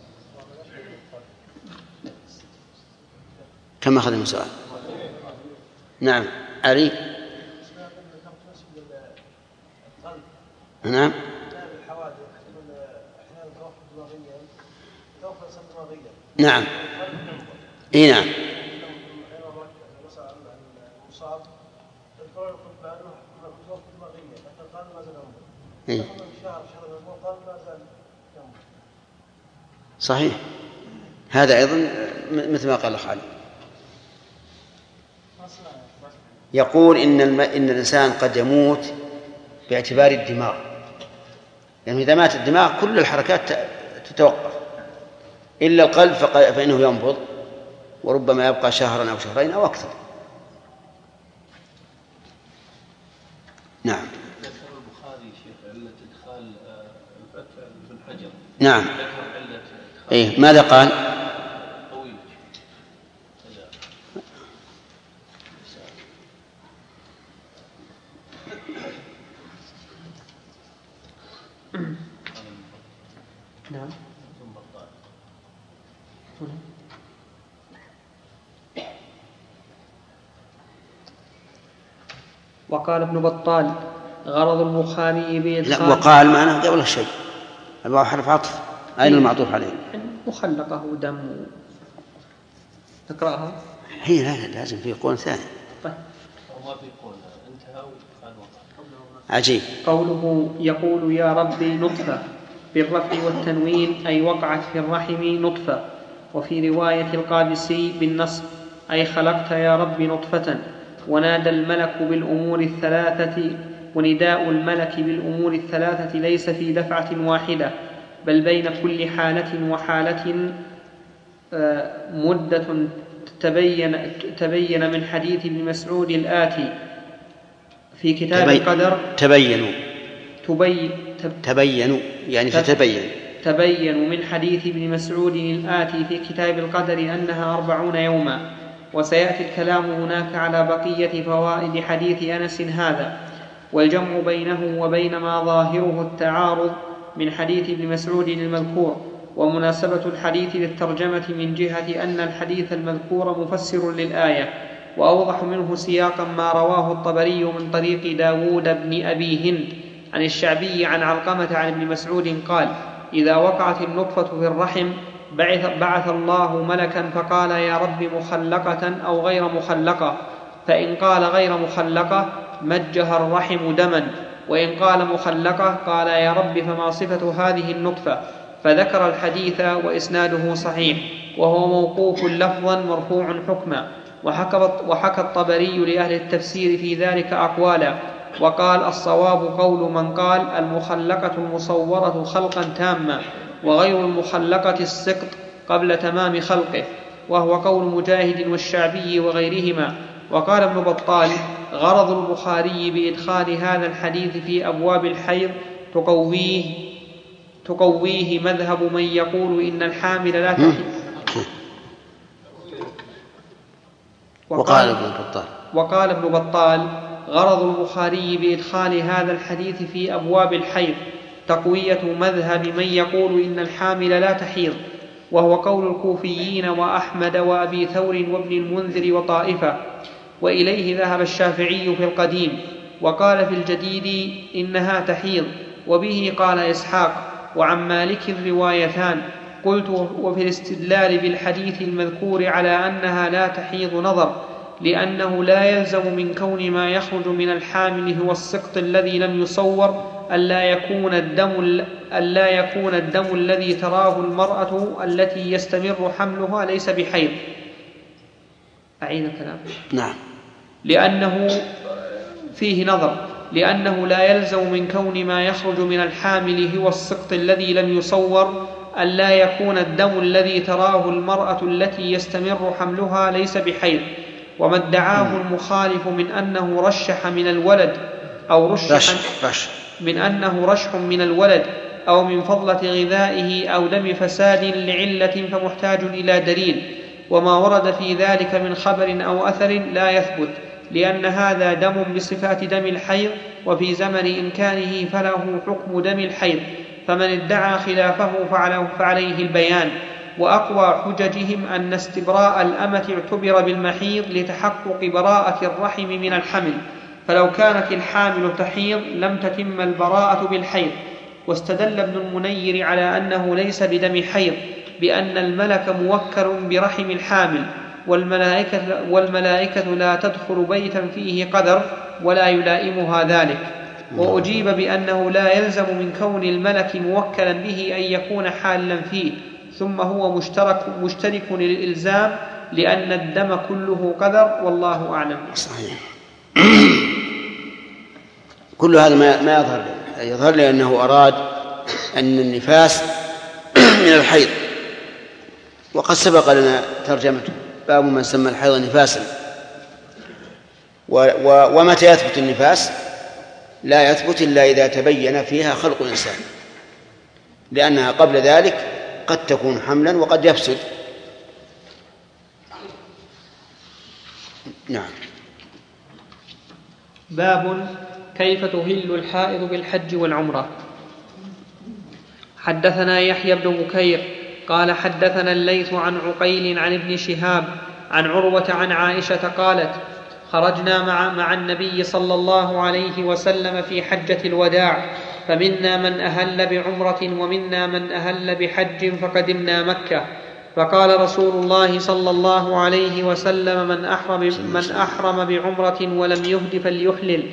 كما أخذ من سؤال. نعم علي. نعم. نعم. اي نعم. إيه؟ صحيح، هذا أيضا مثل ما قال خالد، يقول إن الإنسان قد يموت باعتبار الدماغ، يعني إذا مات الدماغ كل الحركات تتوقف إلا القلب فإنه ينبض، وربما يبقى شهرا أو شهرين أو أكثر. نعم. نعم. إيه ماذا قال؟ نعم. وقال ابن بطال غرض البخاري بإدخال. لا، وقال معنا قبل الشيء، الواو حرف عطف، أين المعطوف عليه؟ مخلقه دم. تقرأها؟ هي لا لازم في قول ثاني. طيب. عجيب. قوله يقول يا ربي نطفة بالرفع والتنوين أي وقعت في الرحم نطفة. وفي رواية القادسي بالنصب أي خلقت يا رب نطفة. ونادى الملك بالأمور الثلاثة، ونداء الملك بالأمور الثلاثة ليس في دفعة واحدة، بل بين كل حالة وحالة مدة تبين من حديث ابن مسعود الآتي في كتاب القدر. تبينوا يعني تبين من حديث ابن مسعود الآتي في كتاب القدر أنها 40 يوما. وسيأتي الكلام هناك على بقية فوائد حديث أنس هذا، والجمع بينه وبين ما ظاهره التعارض من حديث ابن مسعود المذكور، ومناسبة الحديث للترجمة من جهة أن الحديث المذكور مفسر للآية، وأوضح منه سياقا ما رواه الطبري من طريق داود بن أبي هند عن الشعبي عن علقمة عن ابن مسعود قال: إذا وقعت النطفة في الرحم بعث الله ملكا فقال يا رب مخلقة أو غير مخلقة، فإن قال غير مخلقة مجها الرحم دما، وإن قال مخلقة قال يا رب فما صفة هذه النطفة، فذكر الحديث وإسناده صحيح، وهو موقوف لفظا مرفوع حكما. وحكى الطبري لأهل التفسير في ذلك أقوالا، وقال الصواب قول من قال المخلقة المصورة خلقا تاما، وغير المخلقة السقط قبل تمام خلقه، وهو قول مجاهد والشعبي وغيرهما. وقال ابن بطال غرض البخاري بإدخال هذا الحديث في أبواب الحيض تقويه مذهب من يقول إن الحامل لا تحيض. وقال ابن بطال غرض البخاري بإدخال هذا الحديث في أبواب الحيض تقوية مذهب من يقول إن الحامل لا تحيض، وهو قول الكوفيين وأحمد وأبي ثور وابن المنذر وطائفة، وإليه ذهب الشافعي في القديم، وقال في الجديد إنها تحيض، وبه قال إسحاق، وعن مالك روايتان. قلت وفي الاستدلال بالحديث المذكور على أنها لا تحيض نظر، لأنه لا يلزم من كون ما يخرج من الحامل هو السقط الذي لم يصور ألا يكون الدم الذي تراه المرأة التي يستمر حملها ليس بحيض. أعيد الكلام. نعم. لأنه فيه نظر، لأنه لا يلزم من كون ما يخرج من الحامل هو السقط الذي لم يصور ألا يكون الدم الذي تراه المرأة التي يستمر حملها ليس بحيض. وما ادعاه المخالف من أنه رشح من الولد أو من أنه رشح من الولد أو من فضلة غذائه أو دم فساد لعلة فمحتاج إلى دليل. وما ورد في ذلك من خبر أو أثر لا يثبت، لأن هذا دم بصفات دم الحيض، وفي زمن إمكانه فله حكم دم الحيض، فمن ادعى خلافه فعليه البيان. وأقوى حججهم أن استبراء الأمة اعتبر بالمحيض لتحقق براءة الرحم من الحمل، فلو كانت الحامل تحيض لم تتم البراءة بالحيض. واستدل ابن المنير على أنه ليس بدم حيض بأن الملك موكل برحم الحامل، والملائكة لا تدخل بيتا فيه قدر ولا يلائمها ذلك. وأجيب بأنه لا يلزم من كون الملك موكلا به أن يكون حالا فيه، ثم هو مشترك للإلزام، لأن الدم كله قدر، والله أعلم. صحيح. كل هذا ما يظهر لي أنه أراد أن النفاس من الحيض، وقد سبق لنا ترجمته، باب من سمى الحيض نفاسا. ومتى يثبت النفاس؟ لا يثبت إلا إذا تبين فيها خلق الإنسان، لأنها قبل ذلك قد تكون حملا وقد يفسد. نعم. باب كيف تهل الحائض بالحج والعمرة. حدثنا يحيى بن بكير قال حدثنا الليث عن عقيل عن ابن شهاب عن عروة عن عائشة قالت: خرجنا مع النبي صلى الله عليه وسلم في حجة الوداع، فمنا من أهل بعمرة ومنا من أهل بحج، فقدمنا مكة، فقال رسول الله صلى الله عليه وسلم: من أحرم بعمرة ولم يهد فليحلل.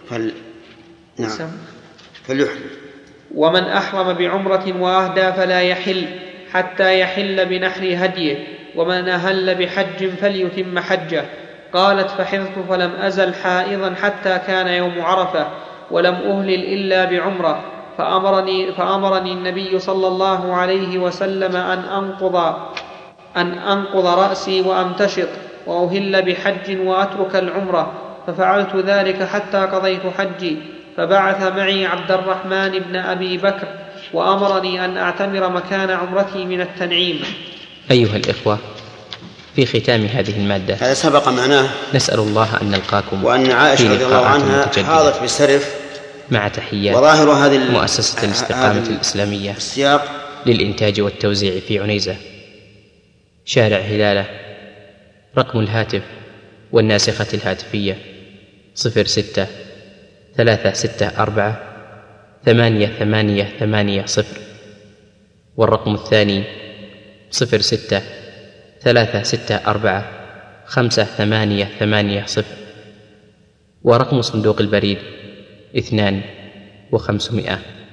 ومن أحرم بعمرة وأهدى فلا يحل حتى يحل بنحر هديه، ومن أهل بحج فليتم حجه. قالت: فحضت فلم أزل حائضا حتى كان يوم عرفة، ولم أهلل إلا بعمرة، فأمرني النبي صلى الله عليه وسلم أن أنقض رأسي وأمتشط وأهل بحج وأترك العمرة، ففعلت ذلك حتى قضيت حجي، فبعث معي عبد الرحمن بن أبي بكر وأمرني أن أعتمر مكان عمرتي من التنعيم. أيها الإخوة، في ختام هذه المادة هذا سبق معناه، نسأل الله أن نلقاكم وأن عائشة رضي الله عنها حاضت بسرف مع تحيات وظاهر هذه مؤسسة الاستقامة الإسلامية للإنتاج والتوزيع في عنيزة، شارع هلالة. رقم الهاتف والناسخة الهاتفية 06-364-8880، والرقم الثاني 06-364-5880، ورقم صندوق البريد 2500.